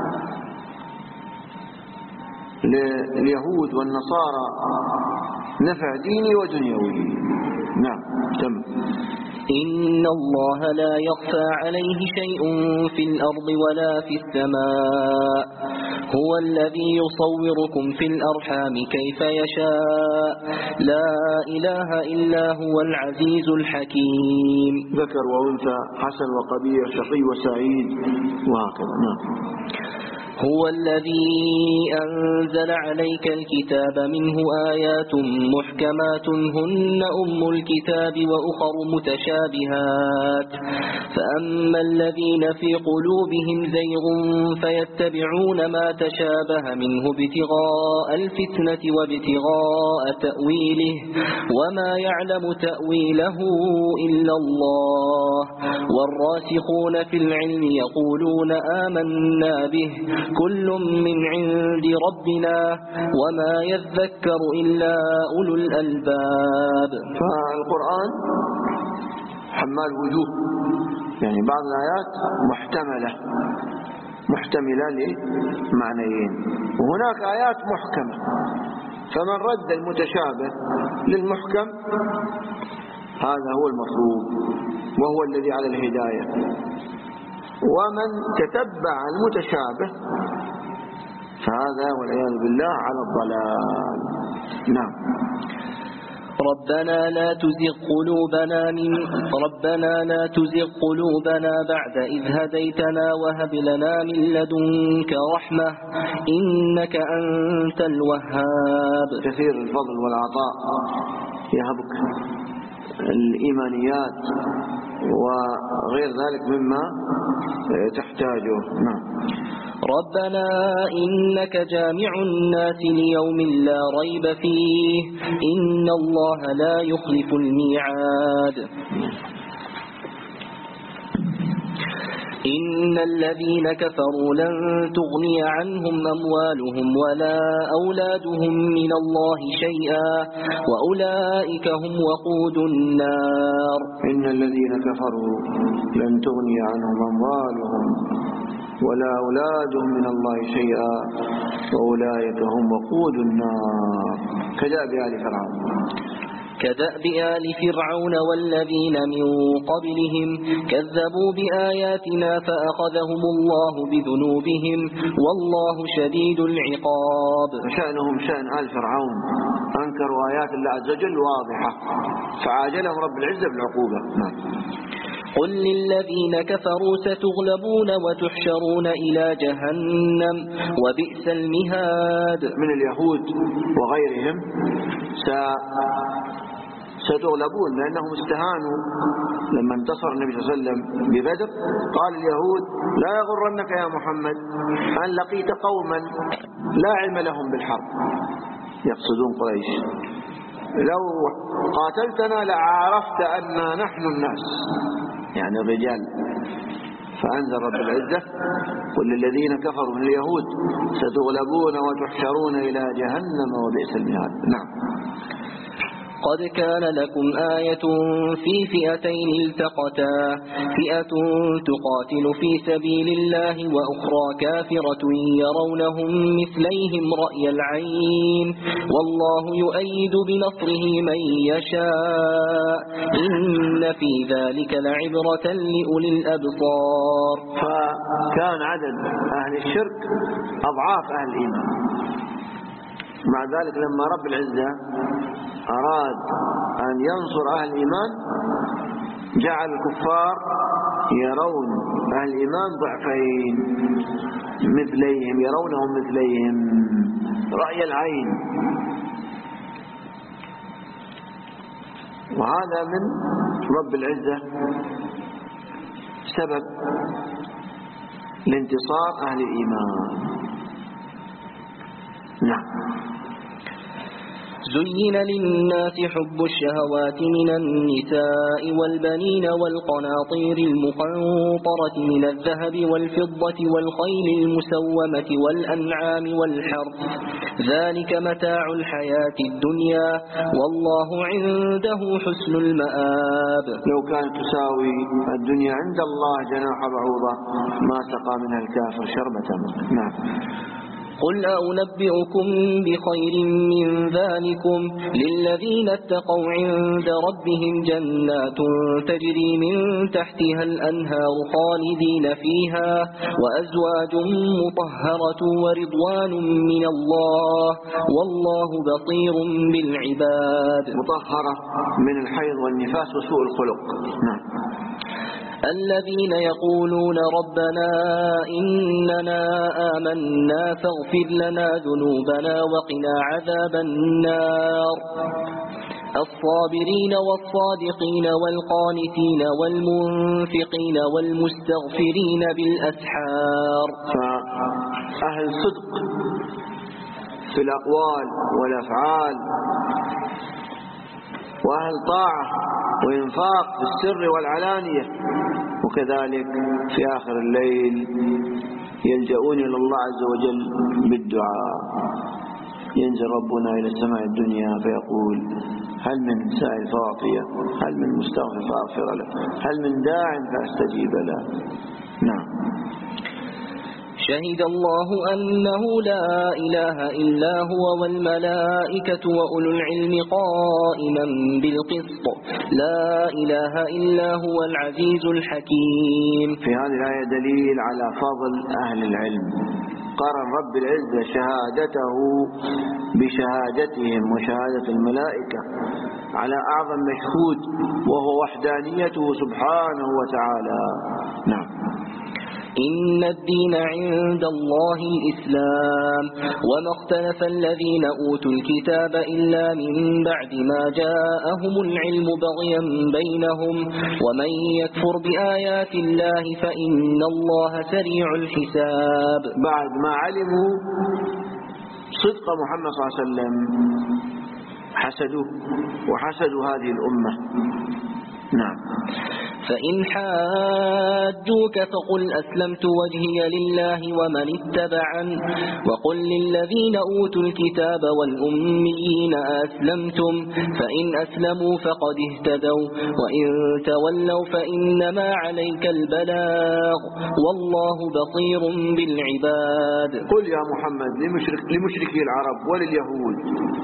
لليهود والنصارى، نفع ديني ودنيوي. نعم تم. إن الله لا يخفى عليه شيء في الأرض ولا في السماء هو الذي يصوركم في الأرحام كيف يشاء لا إله إلا هو العزيز الحكيم. ذكر وأنثى، حسن وقبيح، شقي وسعيد، وهكذا. نعم. هو الذي أنزل عليك الكتاب منه آيات محكمات هن أم الكتاب وأخر متشابهات فأما الذين في قلوبهم زيغ فيتبعون ما تشابه منه ابتغاء الفتنة وابتغاء تأويله وما يعلم تأويله إلا الله والراسخون في العلم يقولون آمنا به كل من عند ربنا وما يذكر إلا أولو الألباب. فالقرآن حمال وجوه، يعني بعض الآيات محتملة محتملة لمعنيين، وهناك آيات محكمة، فمن رد المتشابه للمحكم هذا هو المطلوب وهو الذي على الهداية، ومن تتبع المتشابه فهذا والعياذ بالله على الضلال. نعم. ربنا لا تزغ قلوبنا من ربنا لا تزغ قلوبنا بعد إذ هديتنا وهب لنا من لدنك رحمة إنك أنت الوهاب. كثير الفضل والعطاء يهبك الإيمانيات وغير ذلك مما تحتاجه. نعم. ربنا إنك جامع الناس ليوم لا ريب فيه إن الله لا يخلف الميعاد. إن الذين كفروا لن تغني عنهم أموالهم ولا أولادهم من الله شيئا وأولئك هم وقود النار. إن الذين كفروا لن تغني عنهم أموالهم ولا أولادهم من الله شيئا وأولئك هم وقود النار. كدأب آل فرعون كدأب آل فرعون والذين من قبلهم كذبوا بآياتنا فأخذهم الله بذنوبهم والله شديد العقاب. شأنهم شأن آل فرعون، أنكروا آيات الله عز وجل واضحة فعاجلهم رب العزة بالعقوبة. نعم. قل للذين كفروا ستغلبون وتحشرون إلى جهنم وبئس المهاد. من اليهود وغيرهم ستغلبون لأنهم استهانوا لما انتصر النبي صلى الله عليه وسلم ببدر. قال اليهود لا يغرنك يا محمد أن لقيت قوما لا علم لهم بالحرب، يقصدون قريش، لو قاتلتنا لعرفت أننا نحن الناس، يعني الرجال. فأنزل رب العزة قل للذين كفروا من اليهود ستغلبون وتحشرون إلى جهنم وبئس المهاد. نعم. قد كان لكم آية في فئتين التقتا فئة تقاتل في سبيل الله وأخرى كافرة يرونهم مثليهم رأي العين والله يؤيد بنصره من يشاء إن في ذلك لعبرة لأولي الأبصار. فكان عدد أهل الشرك أضعاف أهل الإيمان، مع ذلك لما رب العزة أراد أن ينصر أهل الإيمان جعل الكفار يرون أهل الإيمان ضعفين مثليهم، يرونهم مثليهم رأي العين. وهذا من رب العزة سبب لانتصار أهل الإيمان. نعم. زين للناس حب الشهوات من النساء والبنين والقناطير المقنطرة من الذهب والفضة والخيل المسومة والأنعام والحرث، ذلك متاع الحياة الدنيا والله عنده حسن المآب. لو كانت تساوي الدنيا عند الله جناح بعوضة ما سقى منها الكافر شربة ماء. نعم. قل أنبئكم بخير من ذلكم للذين اتقوا عند ربهم جنات تجري من تحتها الأنهار خالدين فيها وأزواج مطهرة ورضوان من الله والله بصير بالعباد. مطهرة من الحيض والنفاس وسوء الخلق. نعم. الذين يقولون ربنا إننا آمنا فاغفر لنا ذنوبنا وقنا عذاب النار، الصابرين والصادقين والقانتين والمنفقين والمستغفرين بالأسحار. فأهل صدق في الأقوال والأفعال وأهل طاعة وإنفاق في السر والعلانية، وكذلك في آخر الليل يلجؤون إلى الله عز وجل بالدعاء. ينزل ربنا إلى السماء الدنيا فيقول هل من سائل فأعطيه، هل من مستغفر فأغفر له، هل من داع فأستجيب له. نعم. شهد الله أنه لا إله إلا هو والملائكة وأولو العلم قائما بالقسط لا إله إلا هو العزيز الحكيم. في هذه الآية دليل على فضل أهل العلم. قارن رب العزة شهادته بشهادتهم وشهادة الملائكة على أعظم مشهود وهو وحدانيته سبحانه وتعالى. نعم. إن الدين عند الله الإسلام وما اختلف الذين أوتوا الكتاب إلا من بعد ما جاءهم العلم بغيا بينهم ومن يكفر بآيات الله فإن الله سريع الحساب. بعد ما علموا صدق محمد صلى الله عليه وسلم حسدوه وحسدوا هذه الأمة. نعم. فإن حاجوك فقل أسلمت وجهي لله ومن اتبعن وقل للذين أوتوا الكتاب والأميين أسلمتم فإن أسلموا فقد اهتدوا وإن تولوا فإنما عليك البلاغ والله بصير بالعباد. قل يا محمد لمشرك لمشركي العرب ولليهود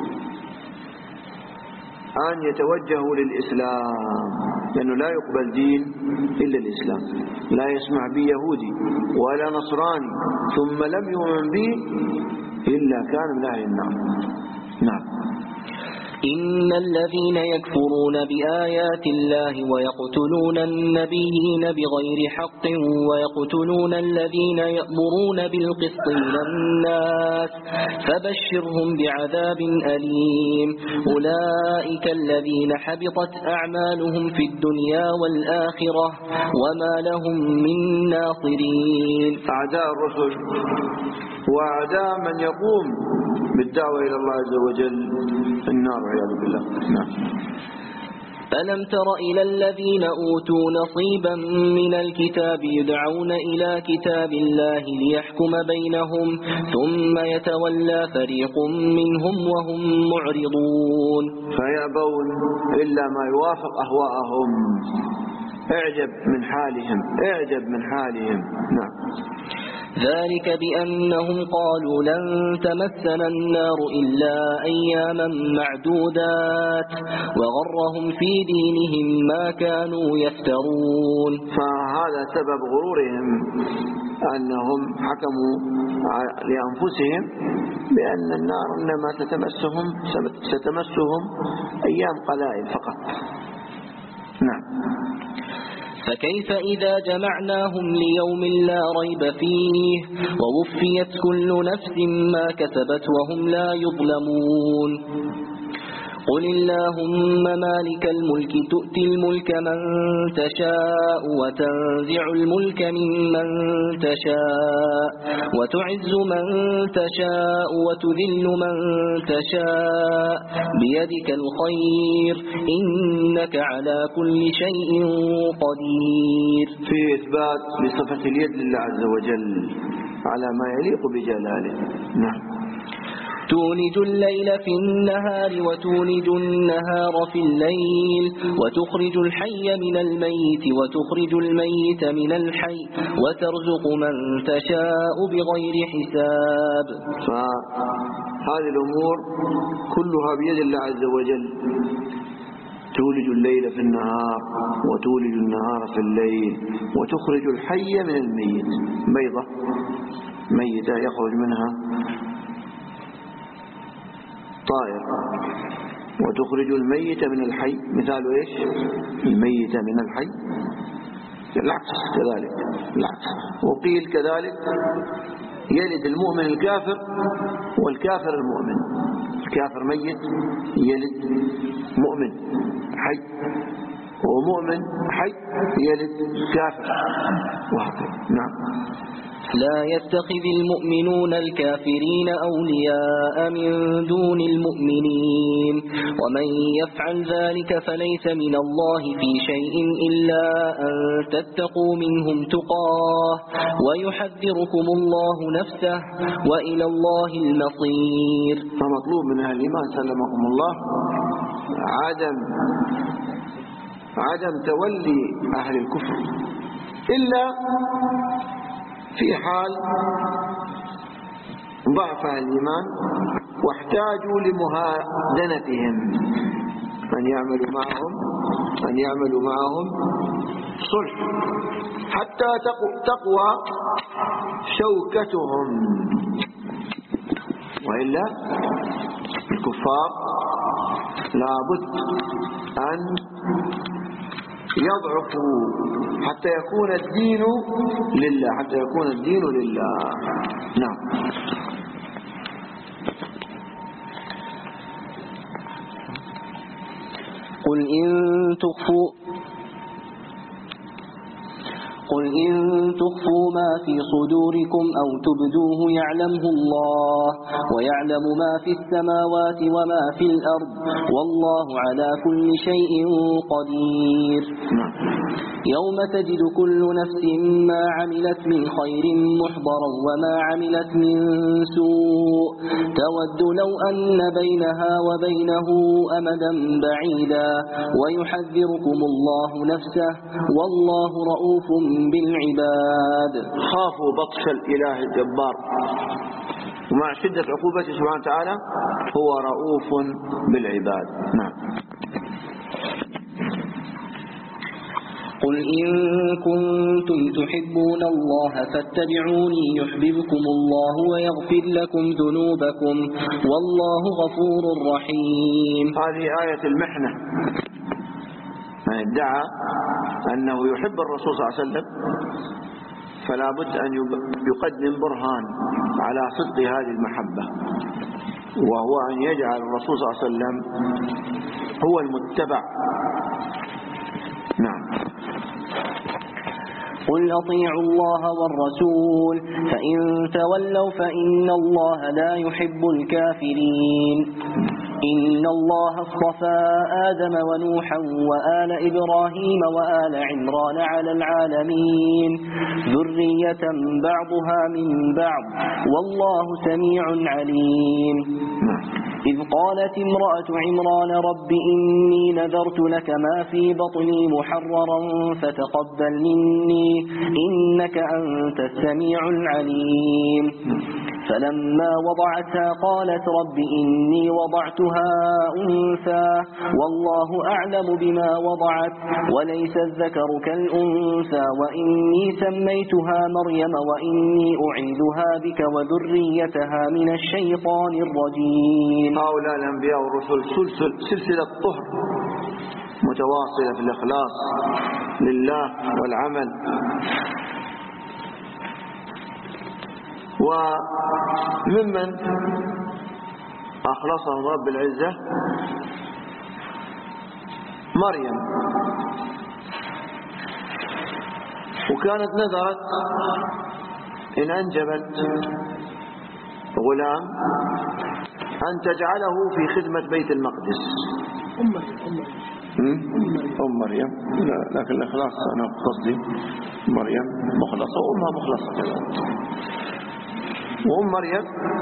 أن يتوجهوا للإسلام، لأنه لا يقبل دين إلا الإسلام. لا يسمع بي يهودي ولا نصراني ثم لم يؤمن بي إلا كان من أهل النار. نعم. إن الذين يكفرون بآيات الله ويقتلون النبيين بغير حق ويقتلون الذين يأمرون بالقسط من الناس فبشرهم بعذاب أليم. أولئك الذين حبطت أعمالهم في الدنيا والآخرة وما لهم من ناصرين. أعداء الرسل وأعداء من يقوم بالدعوة إلى الله عز وجل النار والعياذ بالله. نعم. ألم تر إلى الذين أوتوا نصيبا من الكتاب يدعون إلى كتاب الله ليحكم بينهم ثم يتولى فريق منهم وهم معرضون. فيأبون إلا ما يوافق أهواءهم. اعجب من حالهم، اعجب من حالهم. نعم. ذلك بأنهم قالوا لن تمسنا النار إلا أياما معدودات وغرهم في دينهم ما كانوا يفترون. فهذا سبب غرورهم أنهم حكموا لأنفسهم بأن النار إنما ستمسهم ستمسهم أيام قلائل فقط. نعم. فكيف إذا جمعناهم ليوم لا ريب فيه ووفيت كل نفس ما كسبت وهم لا يظلمون قل اللهم مالك الملك تؤتي الملك من تشاء وتنزع الملك ممن تشاء وتعز من تشاء وتذل من تشاء بيدك الخير إنك على كل شيء قدير. في إثبات لصفة اليد لله عز وجل على ما يليق بجلاله. نعم. تولج الليل في النهار وتولج النهار في الليل وتخرج الحي من الميت وتخرج الميت من الحي وترزق من تشاء بغير حساب. فهذه الأمور كلها بيد الله عز وجل. تولج الليل في النهار وتولج النهار في الليل وتخرج الحي من الميت. بيضة ميتة يخرج منها طائر، وتخرج الميت من الحي. مثال ايش؟ الميت من الحي، العكس كذلك العكس. وقيل كذلك يلد المؤمن الكافر والكافر المؤمن. الكافر ميت يلد مؤمن حي، ومؤمن حي يلد كافر، وهكذا. نعم. لا يتخذ المؤمنون الكافرين أولياء من دون المؤمنين ومن يفعل ذلك فليس من الله في شيء إلا أن تتقوا منهم تقاه ويحذركم الله نفسه وإلى الله المصير. فمطلوب من أهل الإيمان سلمكم الله عدم عدم تولي أهل الكفر إلا في حال ضعف الإيمان واحتاجوا لمهادنتهم، أن يعملوا معهم أن يعملوا معهم صلح حتى تقوى شوكتهم، وإلا الكفار لابد أن يضعفوا حتى يكون الدين لله، حتى يكون الدين لله. نعم. قل إن تخفوا قل إن تخفوا ما في صدوركم أو تبدوه يعلمه الله ويعلم ما في السماوات وما في الأرض والله على كل شيء قدير. يوم تجد كل نفس ما عملت من خير محضرا وما عملت من سوء تود لو أن بينها وبينه أمدا بعيدا ويحذركم الله نفسه والله رؤوف بالعباد. خافوا بطش الإله الجبار، ومع شدة عقوبته سبحانه وتعالى هو رؤوف بالعباد. نعم. قل إن كنتم تحبون الله فاتبعوني يحببكم الله ويغفر لكم ذنوبكم والله غفور رحيم. هذه آية المحنة. من ادعى أنه يحب الرسول صلى الله عليه وسلم فلا بد أن يقدم برهان على صدق هذه المحبة، وهو أن يجعل الرسول صلى الله عليه وسلم هو المتبع. نعم. قل أطيعوا الله والرسول فإن تولوا فإن الله لا يحب الكافرين. إن الله اصطفى آدم ونوحا وآل إبراهيم وآل عمران على العالمين ذرية بعضها من بعض والله سميع عليم. إذ قالت امرأة عمران رب إني نذرت لك ما في بطني محررا فتقبل مني إنك أنت السميع العليم. فلما وضعتها قالت رب إني وضعتها أنثى والله أعلم بما وضعت وليس الذكر كالأنثى وإني سميتها مريم وإني أعيذها بك وذريتها من الشيطان الرجيم. هؤلاء الأنبياء والرسل سلسلة طهر متواصلة في الإخلاص لله والعمل. وممن أخلصهم رب العزة مريم، وكانت نذرت إن أنجبت غلام أن تجعله في خدمة بيت المقدس. أم مريم، لا لكن الإخلاص أنا قصدي مريم مخلصة وأمها مخلصة. وأم مريم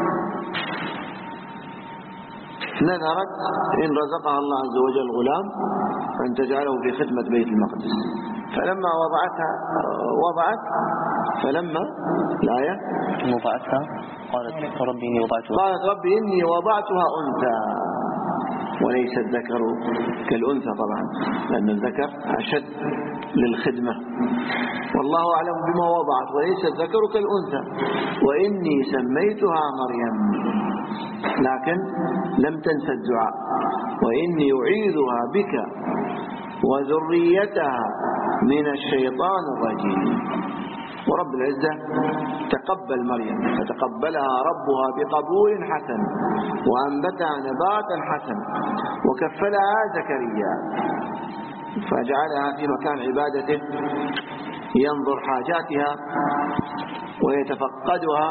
نذرت إن رزقها الله عز وجل غلام أن تجعله في خدمة بيت المقدس. فلما وضعتها وضعت فلما الآية وضعتها قالت ربي إني وضعتها قالت ربي إني وضعتها أنثى وليس الذكر كالأنثى، طبعا لأن الذكر أشد للخدمة، والله أعلم بما وضعت، وليس الذكر كالأنثى وإني سميتها مريم، لكن لم تنسى الدعاء، وإني أعيذها بك وذريتها من الشيطان الرجيم. ورب العزة تقبل مريم، فتقبلها ربها بقبول حسن وأنبتها نباتا حسن وكفلها زكريا فجعلها في مكان عبادته ينظر حاجاتها ويتفقدها.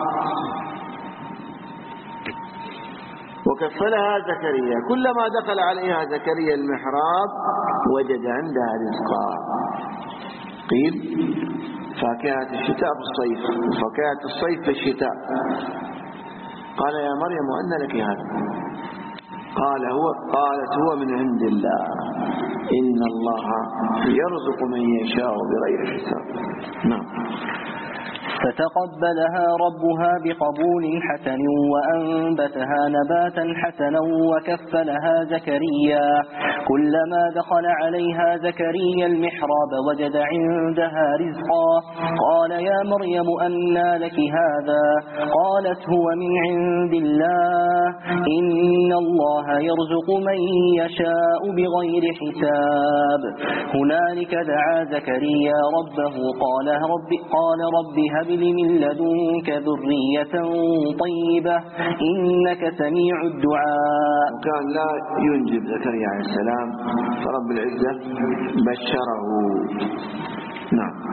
وكفلها زكريا كلما دخل عليها زكريا المحراب وجد عندها رزقا. قيل فاكهة الشتاء في الصيف وفاكهة الصيف في الشتاء. قال يا مريم وأن لك هذا؟ قال هو قالت هو من عند الله إن الله يرزق من يشاء بغير حساب. نعم. فتقبلها ربها بقبول حسن وأنبتها نباتا حسنا وكفلها زكريا كلما دخل عليها زكريا المحراب وجد عندها رزقا. قال يا مريم أنى لك هذا؟ قالت هو من عند الله إن الله يرزق من يشاء بغير حساب. هنالك دعا زكريا ربه قال رب قال رب هب لي من لدنك ذرية طيبة إنك سميع الدعاء. وكان لا ينجب زكريا عليه السلام فرب العزة بشره. نعم.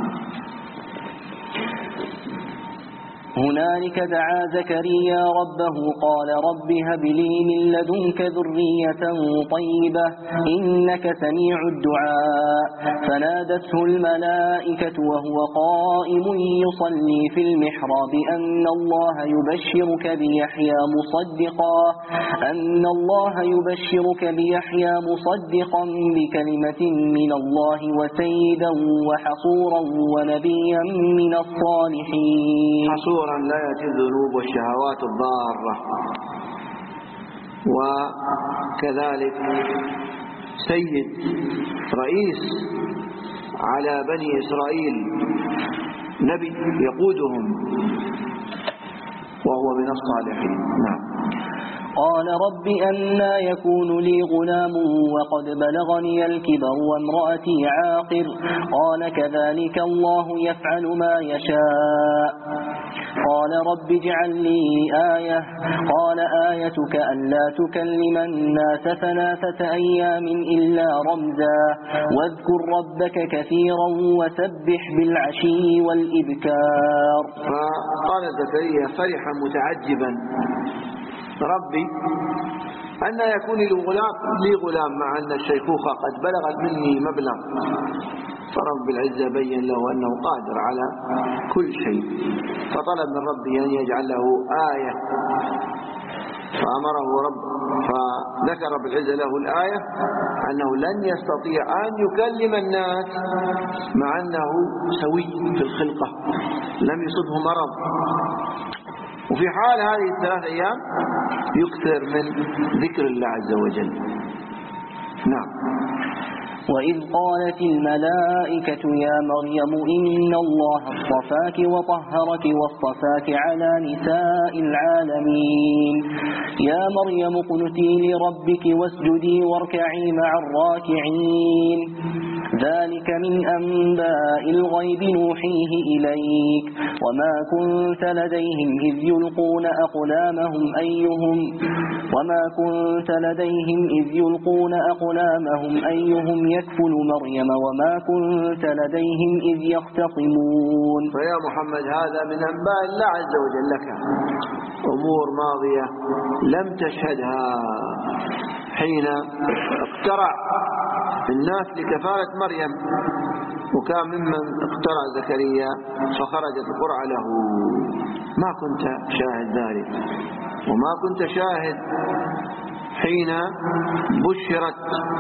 هنالك دعا زكريا ربه قال رب هب لي من لدنك ذرية طيبة إنك سميع الدعاء. فنادته الملائكة وهو قائم يصلي في المحراب أن الله يبشرك بيحيى مصدقا أن الله يبشرك بيحيى مصدقا بكلمة من الله وسيدا وحصورا ونبيا من الصالحين. لا يأتي الذنوب والشهوات الضارة. وكذلك سيد رئيس على بني إسرائيل، نبي يقودهم وهو من الصالحين. نعم. قال رب أنى يكون لي غلام وقد بلغني الكبر وامرأتي عاقر. قال كذلك الله يفعل ما يشاء. قال رب اجعل لي آية. قال آيتك ألا تكلم الناس ثلاثة أيام إلا رمزا واذكر ربك كثيرا وسبح بالعشي والإبكار. فقال زكريا فرحا متعجبا ربي أن يكون لي غلام لي غلام مع أن الشيخوخة قد بلغت مني مبلغ. فرب العزة بين له أنه قادر على كل شيء، فطلب من ربي أن يجعل له آية، فأمره رب فذكر رب العزة له الآية أنه لن يستطيع أن يكلم الناس مع أنه سوي في الخلقة لم يصبه مرض. وفي حال هذه الثلاث أيام يكثر من ذكر الله عز وجل. نعم. وإذ قالت الملائكة يا مريم إن الله اصطفاك وطهرك واصطفاك على نساء العالمين يا مريم اقنتي لربك واسجدي واركعي مع الراكعين ذلك من أنباء الغيب نوحيه إليك وما كنت لديهم إذ يلقون أقلامهم أيهم وما كنت لديهم إذ يلقون أقلامهم أيهم يكفل مريم وما كنت لديهم إذ يختصمون. فيا محمد هذا من أنباء الله عز وجل لك، أمور ماضية لم تشهدها حين اقترع الناس لكفالة مريم، وكان ممن اقترع زكريا فخرجت القرعة له. ما كنت شاهد ذلك، وما كنت شاهد حين بشرت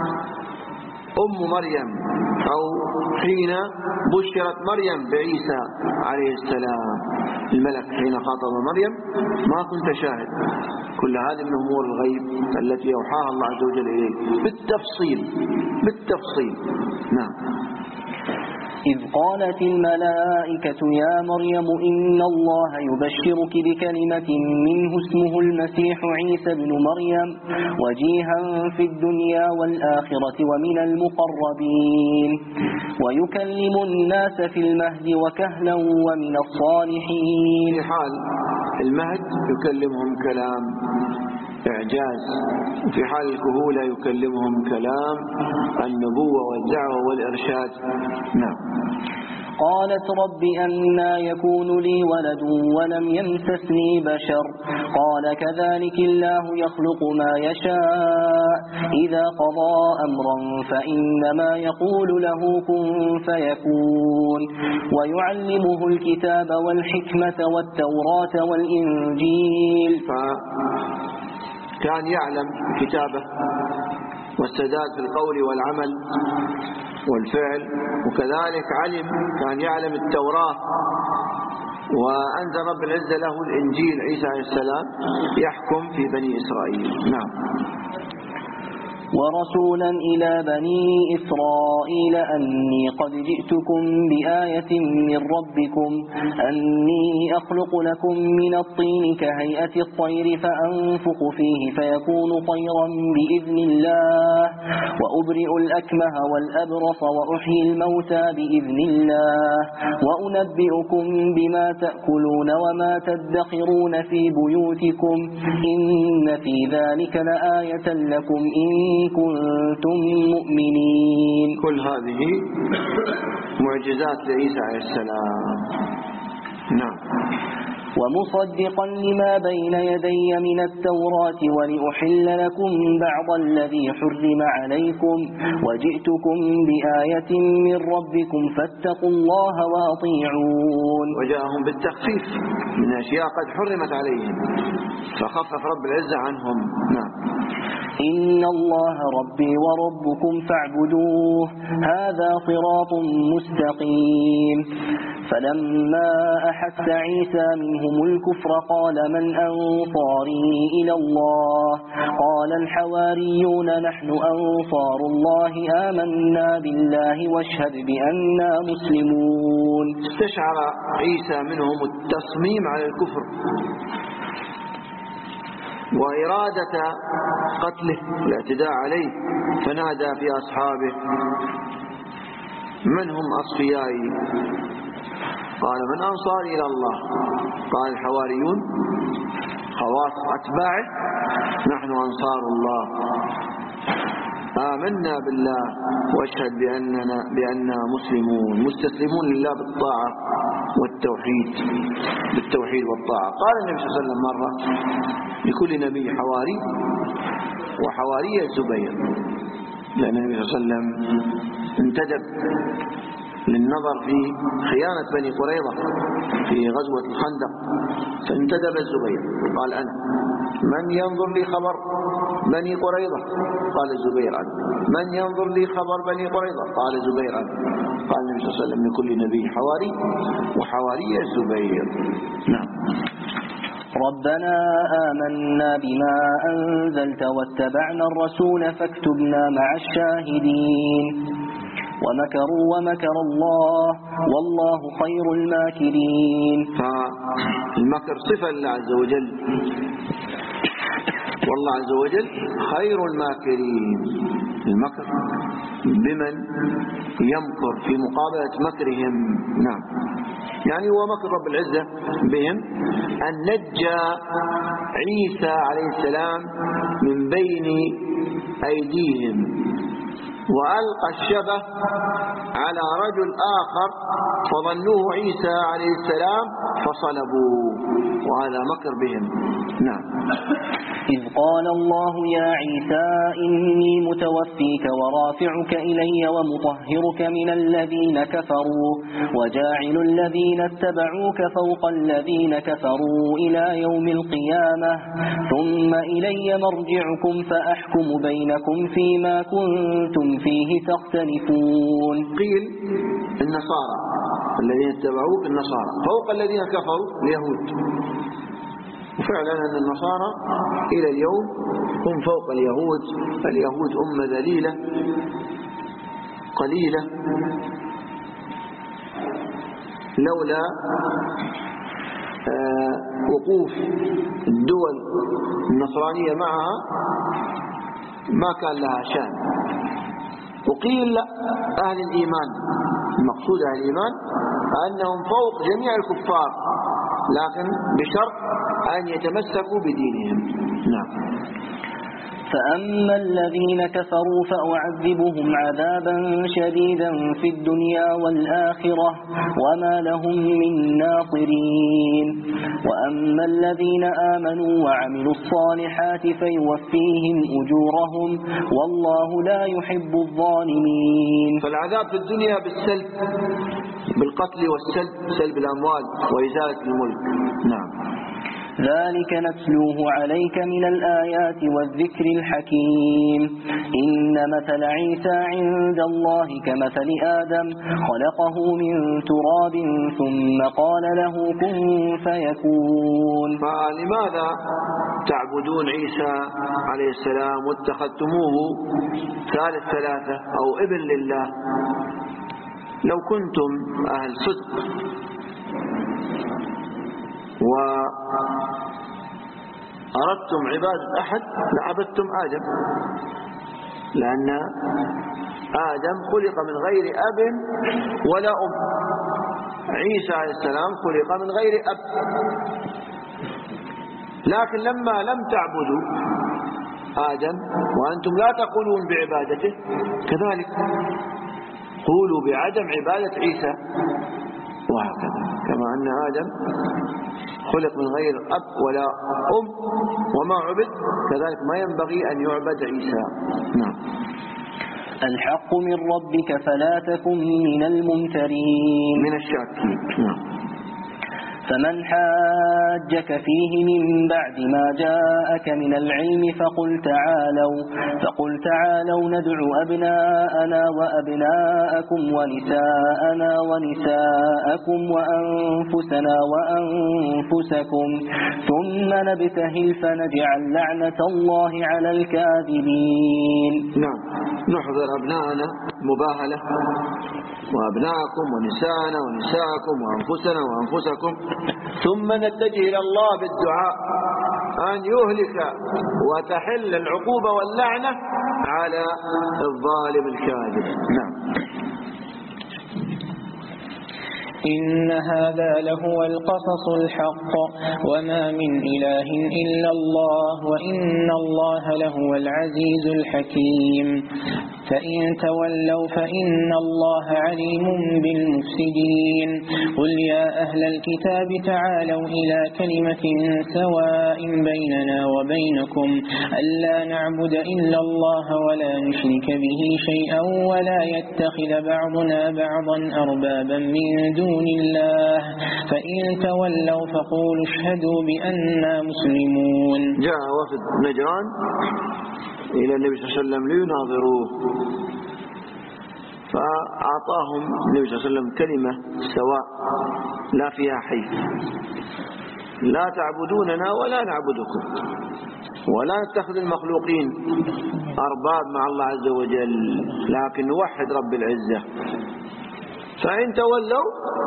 أم مريم أو حين بشرت مريم بعيسى عليه السلام، الملك حين خاطب مريم ما كنت شاهد. كل هذه من أمور الغيب التي أوحاها الله عز وجل إليك بالتفصيل بالتفصيل. نعم. إذ قالت الملائكة يا مريم إن الله يبشرك بكلمة منه اسمه المسيح عيسى بن مريم وجيها في الدنيا والآخرة ومن المقربين ويكلم الناس في المهد وكهلا ومن الصالحين. في حال المهد يكلمهم كلام إعجاز، وفي حال الكهولة يكلمهم كلام النبوة والدعوة والإرشاد. نعم. قالت رب أنى يكون لي ولد ولم يمسسني بشر قال كذلك الله يخلق ما يشاء إذا قضى أمرا فإنما يقول له كن فيكون ويعلمه الكتاب والحكمة والتوراة والإنجيل. كان يعلم كتابه والسداد في القول والعمل والفعل، وكذلك علم كان يعلم التوراة، وأنزل رب العزة له الإنجيل عيسى عليه السلام يحكم في بني إسرائيل. نعم. ورسولا إلى بني إسرائيل أني قد جئتكم بآية من ربكم أني أخلق لكم من الطين كهيئة الطير فأنفخ فيه فيكون طيرا بإذن الله وأبرئ الأكمه والأبرص وأحيي الموتى بإذن الله وأنبئكم بما تأكلون وما تدخرون في بيوتكم إن في ذلك لآية لكم إن كنتم مؤمنين. كل هذه معجزات لعيسى عليه السلام. نعم. ومصدقا لما بين يدي من التوراة ولأحل لكم بعض الذي حرم عليكم وجئتكم بآية من ربكم فاتقوا الله وأطيعون. وجاءهم بالتخفيف من أشياء قد حرمت عليهم فخفف رب العزة عنهم. نعم. إن الله ربي وربكم فاعبدوه هذا صراط مستقيم. فلما أحس عيسى منهم الكفر قال من أنصاري إلى الله قال الحواريون نحن أنصار الله آمنا بالله واشهد بأننا مسلمون. استشعر عيسى منهم التصميم على الكفر وإرادة قتله الاعتداء عليه، فنادى في أصحابه من هم أصفيائي؟ قال من أنصاري إلى الله؟ قال الحواريون خواص أتباعه نحن أنصار الله آمنا بالله واشهد بأننا بأننا مسلمون مستسلمون لله بالطاعة والتوحيد بالتوحيد والطاعة. قال النبي صلى الله عليه وسلم مرة لكل نبي حواري وحواري الزبير، لأن النبي صلى الله عليه وسلم انتدب للنظر في خيانة بني قريظة في غزوة الخندق فانتدب الزبير قال أنا. من ينظر لي خبر بني قريظة؟ قال الزبير أنا. من ينظر لي خبر بني قريظة؟ قال الزبير أنا. قال النبي صلى الله عليه وسلم لكل نبي حواري وحواري الزبير. نعم. ربنا آمنا بما أنزلت واتبعنا الرسول فاكتبنا مع الشاهدين. ومكروا ومكر الله والله خير الماكرين. فالمكر صفة لله عز وجل، والله عز وجل خير الماكرين. المكر بمن يمكر في مقابلة مكرهم. نعم، يعني هو مكر رب العزة بهم أن نجى عيسى عليه السلام من بين أيديهم وألقى الشبه على رجل آخر فظنوه عيسى عليه السلام فصلبوه، وهذا مكر بهم. نعم. إذ قال الله يا عيسى إني متوفيك ورافعك إلي ومطهرك من الذين كفروا وجاعل الذين اتبعوك فوق الذين كفروا إلى يوم القيامة ثم إلي مرجعكم فأحكم بينكم فيما كنتم فيه تختلفون. قيل النصارى الذين اتبعوك النصارى فوق الذين كفروا اليهود، وفعلا أن النصارى إلى اليوم هم فوق اليهود. اليهود أمة ذليلة قليلة، لولا آه وقوف الدول النصرانية معها ما كان لها شأن. وقيل لا، أهل الإيمان، المقصود أهل الإيمان أنهم فوق جميع الكفار، لكن بشرط أن يتمسكوا بدينهم. نعم. فأما الذين كفروا فأعذبهم عذابا شديدا في الدنيا والآخرة وما لهم من ناصرين، وأما الذين آمنوا وعملوا الصالحات فيوفيهم أجورهم والله لا يحب الظالمين. فالعذاب في الدنيا بالسلب، بالقتل والسلب، سلب الأموال وإزالة الملك. نعم. ذلك نتلوه عليك من الآيات والذكر الحكيم. إن مثل عيسى عند الله كمثل آدم خلقه من تراب ثم قال له كن فيكون. فلماذا تعبدون عيسى عليه السلام واتخذتموه ثالث ثلاثة أو ابن لله؟ لو كنتم أهل صدق وأردتم عبادة أحد لعبدتم آدم، لأن آدم خلق من غير أب ولا أم، عيسى عليه السلام خلق من غير أب. لكن لما لم تعبدوا آدم وأنتم لا تقولون بعبادته، كذلك قولوا بعدم عبادة عيسى، وهكذا كما أن آدم خلق من غير أب ولا أم وما عبد، كذلك ما ينبغي أن يعبد عيسى. نعم. الحق من ربك فلا تكن من الممترين، من الشاكين. نعم. فمن حاجك فيه من بعد ما جاءك من العلم فقل تعالوا فقل تعالوا ندعو أبناءنا وأبناءكم ونساءنا ونساءكم وأنفسنا وأنفسكم ثم نبتهل فنجعل لعنة الله على الكاذبين. نعم. نحضر أبناءنا مباهلة وأبناءكم ونساءنا ونساءكم وأنفسنا وأنفسكم، ثم نتجه إلى الله بالدعاء أن يهلك وتحل العقوبة واللعنة على الظالم الكاذب. نعم. إن هذا لهو القصص الحق وما من إله إلا الله وإن الله لهو العزيز الحكيم. فإن تولوا فإن الله عليم بالمفسدين. قل يا أهل الكتاب تعالوا إلى كلمة سواء بيننا وبينكم ألا نعبد إلا الله ولا نشرك به شيئا ولا يتخذ بعضنا بعضا أربابا من دون الله فإن تولوا فقولوا اشهدوا بأننا مسلمون. جاء وفد نجران إلى النبي صلى الله عليه وسلم ليناظروه، فأعطاهم النبي صلى الله عليه وسلم كلمة سواء لا فيها حيف، لا تعبدوننا ولا نعبدكم، ولا نتخذ المخلوقين أرباب مع الله عز وجل، لكن نوحد رب العزة. فإن تولوا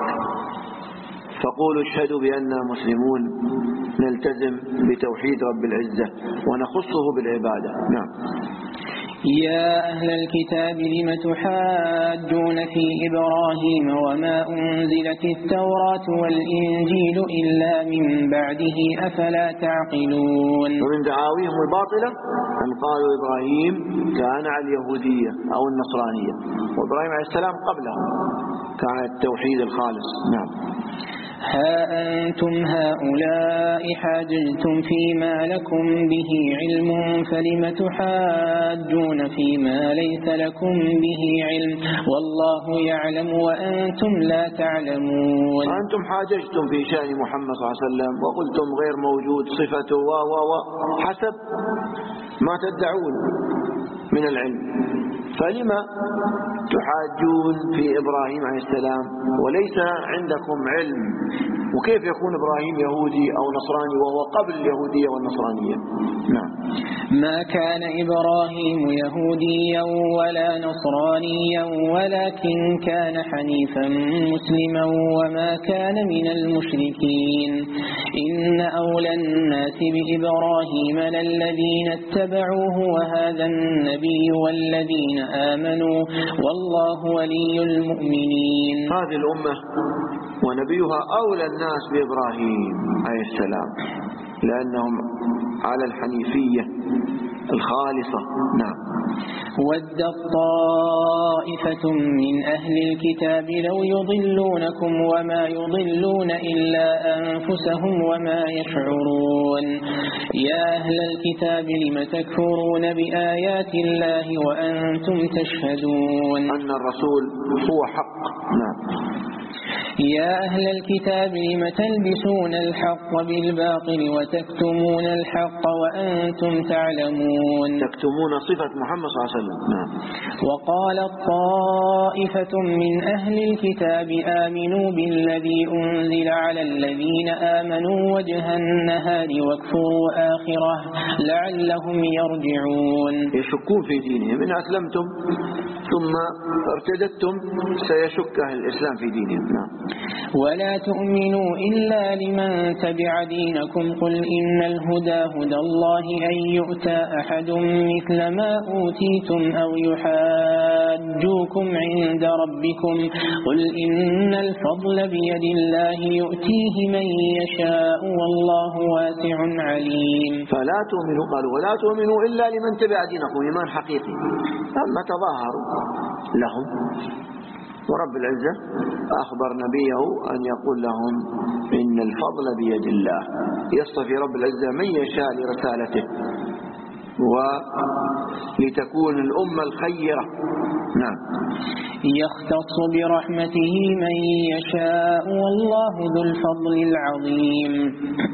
فقولوا اشهدوا بأننا مسلمون، نلتزم بتوحيد رب العزة ونخصه بالعبادة. نعم. يا أهل الكتاب لم تحاجون في إبراهيم وما أنزلت التوراة والإنجيل إلا من بعده أفلا تعقلون. ومن دعاويهم الباطلة أن قالوا إبراهيم كان على اليهودية أو النصرانية، وإبراهيم عليه السلام قبله كان التوحيد الخالص. نعم. ها أنتم هؤلاء حاججتم فيما لكم به علم فلم تحاجون فيما ليس لكم به علم والله يعلم وأنتم لا تعلمون. أنتم حاججتم في شأن محمد صلى الله عليه وسلم وقلتم غير موجود صفته و و و حسب ما تدعون من العلم، فلما تحاجون في إبراهيم عليه السلام وليس عندكم علم؟ وكيف يكون إبراهيم يهودي أو نصراني وهو قبل اليهودية والنصرانية؟ نعم. ما كان إبراهيم يهوديا ولا نصرانيا ولكن كان حنيفا مسلما وما كان من المشركين. إن أولى الناس بإبراهيم للذين اتبعوه وهذا النبي والذين آمنوا والله ولي المؤمنين. هذه الأمة ونبيها أولى الناس بإبراهيم عليه السلام لأنهم على الحنيفية الخالصة. نعم. ود طائفة من أهل الكتاب لو يضلونكم وما يضلون إلا أنفسهم وما يشعرون. يا أهل الكتاب لم تكفرون بآيات الله وأنتم تشهدون أن الرسول هو حق. نعم. يا أهل الكتاب لم تلبسون الحق بالباطل وتكتمون الحق وأنتم تعلمون. تكتمون صفة محمد صلى الله عليه وسلم. نعم. وقالت طائفة من أهل الكتاب آمنوا بالذي أنزل على الذين آمنوا وجه النهار واكفروا آخره لعلهم يرجعون. يشكون في دينهم، إن أسلمتم ثم ارتدتم سيشك أهل الإسلام في دينهم. نعم. ولا تؤمنوا إلا لمن تبع دينكم قل إن الهدى هدى الله أن يؤتى أحد مثل ما أوتيتم أو يحاجوكم عند ربكم قل إن الفضل بيد الله يؤتيه من يشاء والله واسع عليم. فلا تؤمنوا، قالوا ولا تؤمنوا إلا لمن تبع دينكم، إيمان حقيقي. أما تظاهروا لهم، ورب العزة أخبر نبيه أن يقول لهم إن الفضل بيد الله، يصطفي رب العزة من يشاء لرسالته ولتكون الأمة الخيرة. نعم. يختص برحمته من يشاء والله ذو الفضل العظيم.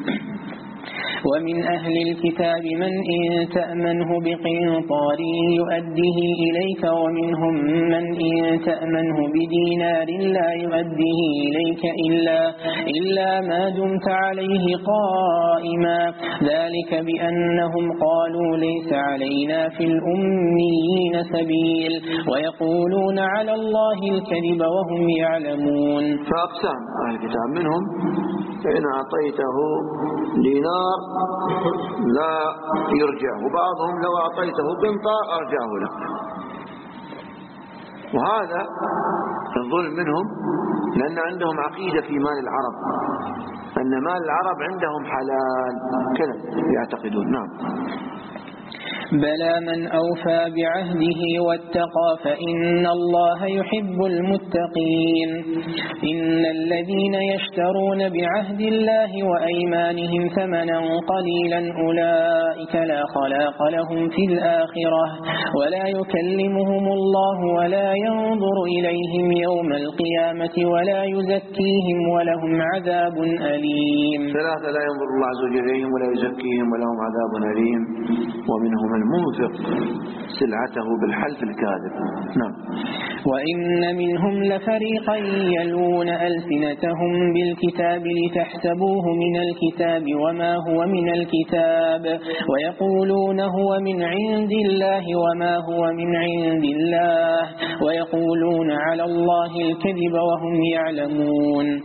ومن أهل الكتاب من إن تأمنه بقنطار يؤديه إليك ومنهم من إن تأمنه بدينار لا يؤديه إليك إلا, إلا ما دمت عليه قائما ذلك بأنهم قالوا ليس علينا في الأميين سبيل ويقولون على الله الكذب وهم يعلمون. فأقسام أهل الكتاب منهم إن أعطيته دينار لا يرجعه، وبعضهم لو أعطيته قنطار أرجعه لك. وهذا الظلم منهم لأن عندهم عقيدة في مال العرب أن مال العرب عندهم حلال كذا يعتقدون. نعم. بلى من أوفى بعهده واتقى فإن الله يحب المتقين. إن الذين يشترون بعهد الله وأيمانهم ثمنا قليلا أولئك لا خلاق لهم في الآخرة ولا يكلمهم الله ولا ينظر إليهم يوم القيامة ولا يزكيهم ولهم عذاب أليم. ثلاثة لا ينظر الله عز وجل إليهم ولا يزكيهم ولهم عذاب أليم. ومنهم من المنفق سلعته بالحلف الكاذب. نعم. وإن منهم لفريقا يلون ألسنتهم بالكتاب لتحسبوه من الكتاب وما هو من الكتاب ويقولون هو من عند الله وما هو من عند الله ويقولون على الله الكذب وهم يعلمون.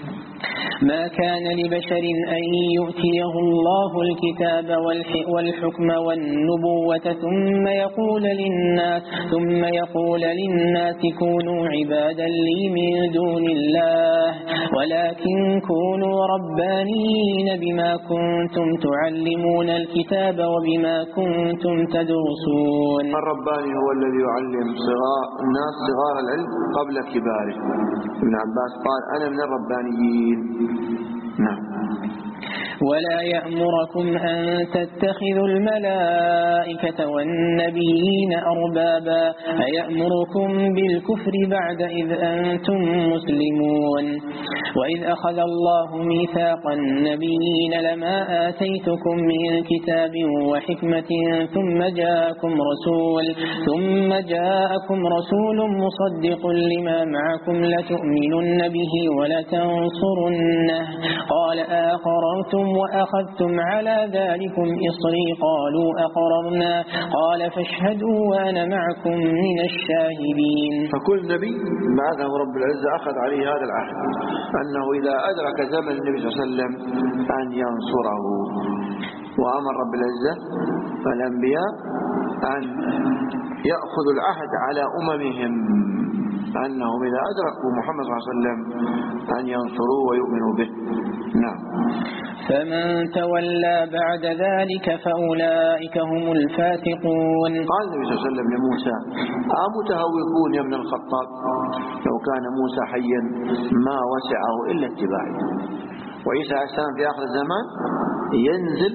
ما كان لبشر أن يؤتيه الله الكتاب والحكم والنبوة ثم يقول للناس ثم يقول للناس كونوا عبادا لي من دون الله ولكن كونوا ربانيين بما كنتم تعلمون الكتاب وبما كنتم تدرسون. الرباني هو الذي يعلم صغار الناس صغار العلم قبل كباره. ابن عباس قال أنا من الربانيين. نعم. ولا يأمركم أن تتخذوا الملائكة والنبيين أربابا أيأمركم بالكفر بعد إذ أنتم مسلمون. وإذ أخذ الله ميثاق النبيين لما آتيتكم من كتاب وحكمة ثم جاءكم رسول ثم جاءكم رسول مصدق لما معكم لتؤمنن به ولتنصرنه قال أقررتم وأخذتم على ذلكم إصري قالوا أقررنا قال فاشهدوا وأنا معكم من الشاهدين. فكل نبي بعثه رب العزة أخذ عليه هذا العهد أنه إذا أدرك زمن النبي صلى الله عليه وسلم أن ينصره. وأمر رب العزة فالأنبياء أن يأخذوا العهد على أممهم أنهم إذا أدركوا محمد صلى الله عليه وسلم أن ينصروه ويؤمنوا به. نعم. فمن تولى بعد ذلك فأولئك هم الفاسقون. قال النبي صلى الله عليه وسلم لموسى أمتهوكون يا ابن الخطاب لو كان موسى حيا ما وسعه إلا اتباعي. وعيسى عليه السلام في آخر الزمان ينزل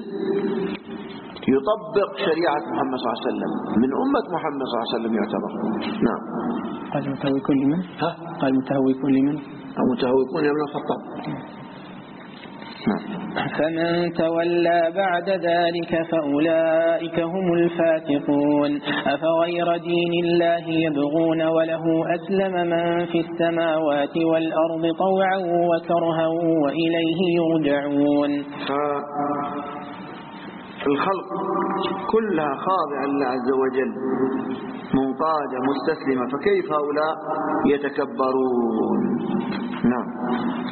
يطبق شريعة محمد صلى الله عليه وسلم من أمة محمد صلى الله عليه وسلم يعتبر. نعم. قال متهوكون لمن؟ ها؟ قال متهوكون لمن؟ أمتهوكون يا ابن الخطاب. فمن تولى بعد ذلك فأولئك هم الفاسقون. أفغير دين الله يبغون وله أسلم من في السماوات والأرض طوعا وكرها وإليه يرجعون. الخلق كلها خاضعة لله عز وجل منقادة مستسلمة فكيف هؤلاء يتكبرون. نعم.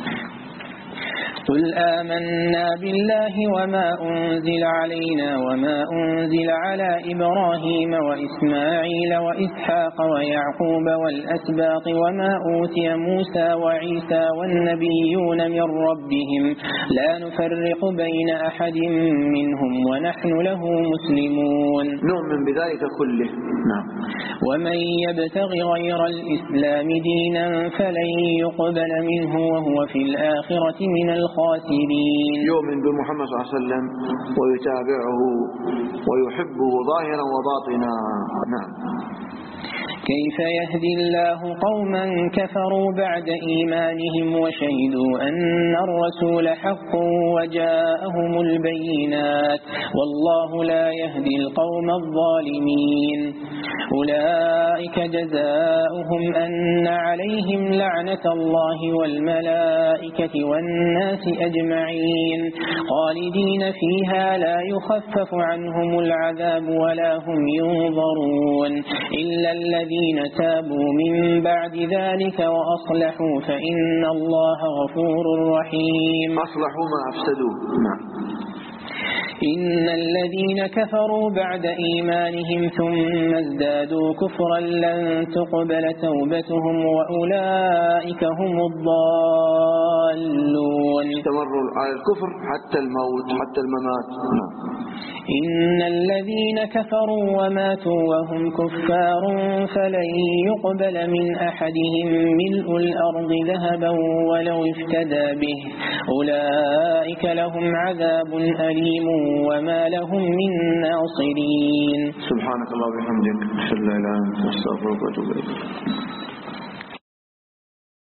قل آمنا بالله وما أنزل علينا وما أنزل على إبراهيم وإسماعيل وإسحاق ويعقوب والأسباط وما أوتي موسى وعيسى والنبيون من ربهم لا نفرق بين أحد منهم ونحن له مسلمون. نؤمن بذلك كله. نعم. ومن يبتغ غير الإسلام دينا فلن يقبل منه وهو في الآخرة من الخاسرين. يؤمن بمحمد صلى الله عليه وسلم ويتابعه ويحبه ظاهرا وباطنا. نعم. كيف يهدي الله قوما كفروا بعد إيمانهم وشهدوا أن الرسول حق وجاءهم البينات والله لا يهدي القوم الظالمين. أولئك جزاؤهم أن عليهم لعنة الله والملائكة والناس أجمعين خالدين فيها لا يخفف عنهم العذاب ولا هم ينظرون إلا الذين تابوا من بعد ذلك وأصلحوا فإن الله غفور رحيم. أصلحوا ما أفسدوا. نعم. إن الذين كفروا بعد إيمانهم ثم ازدادوا كفرا لن تقبل توبتهم وأولئك هم الضالون. استمروا على الكفر حتى الموت حتى الممات. إن الذين كفروا وماتوا وهم كفار فلن يقبل من أحدهم ملء الأرض ذهبا ولو افتدى به أولئك لهم عذاب أليم وما لهم من ناصرين. سبحانك الله وبحمدك أشهد أن لا إله إلا أنت أستغفرك وأتوب إليك.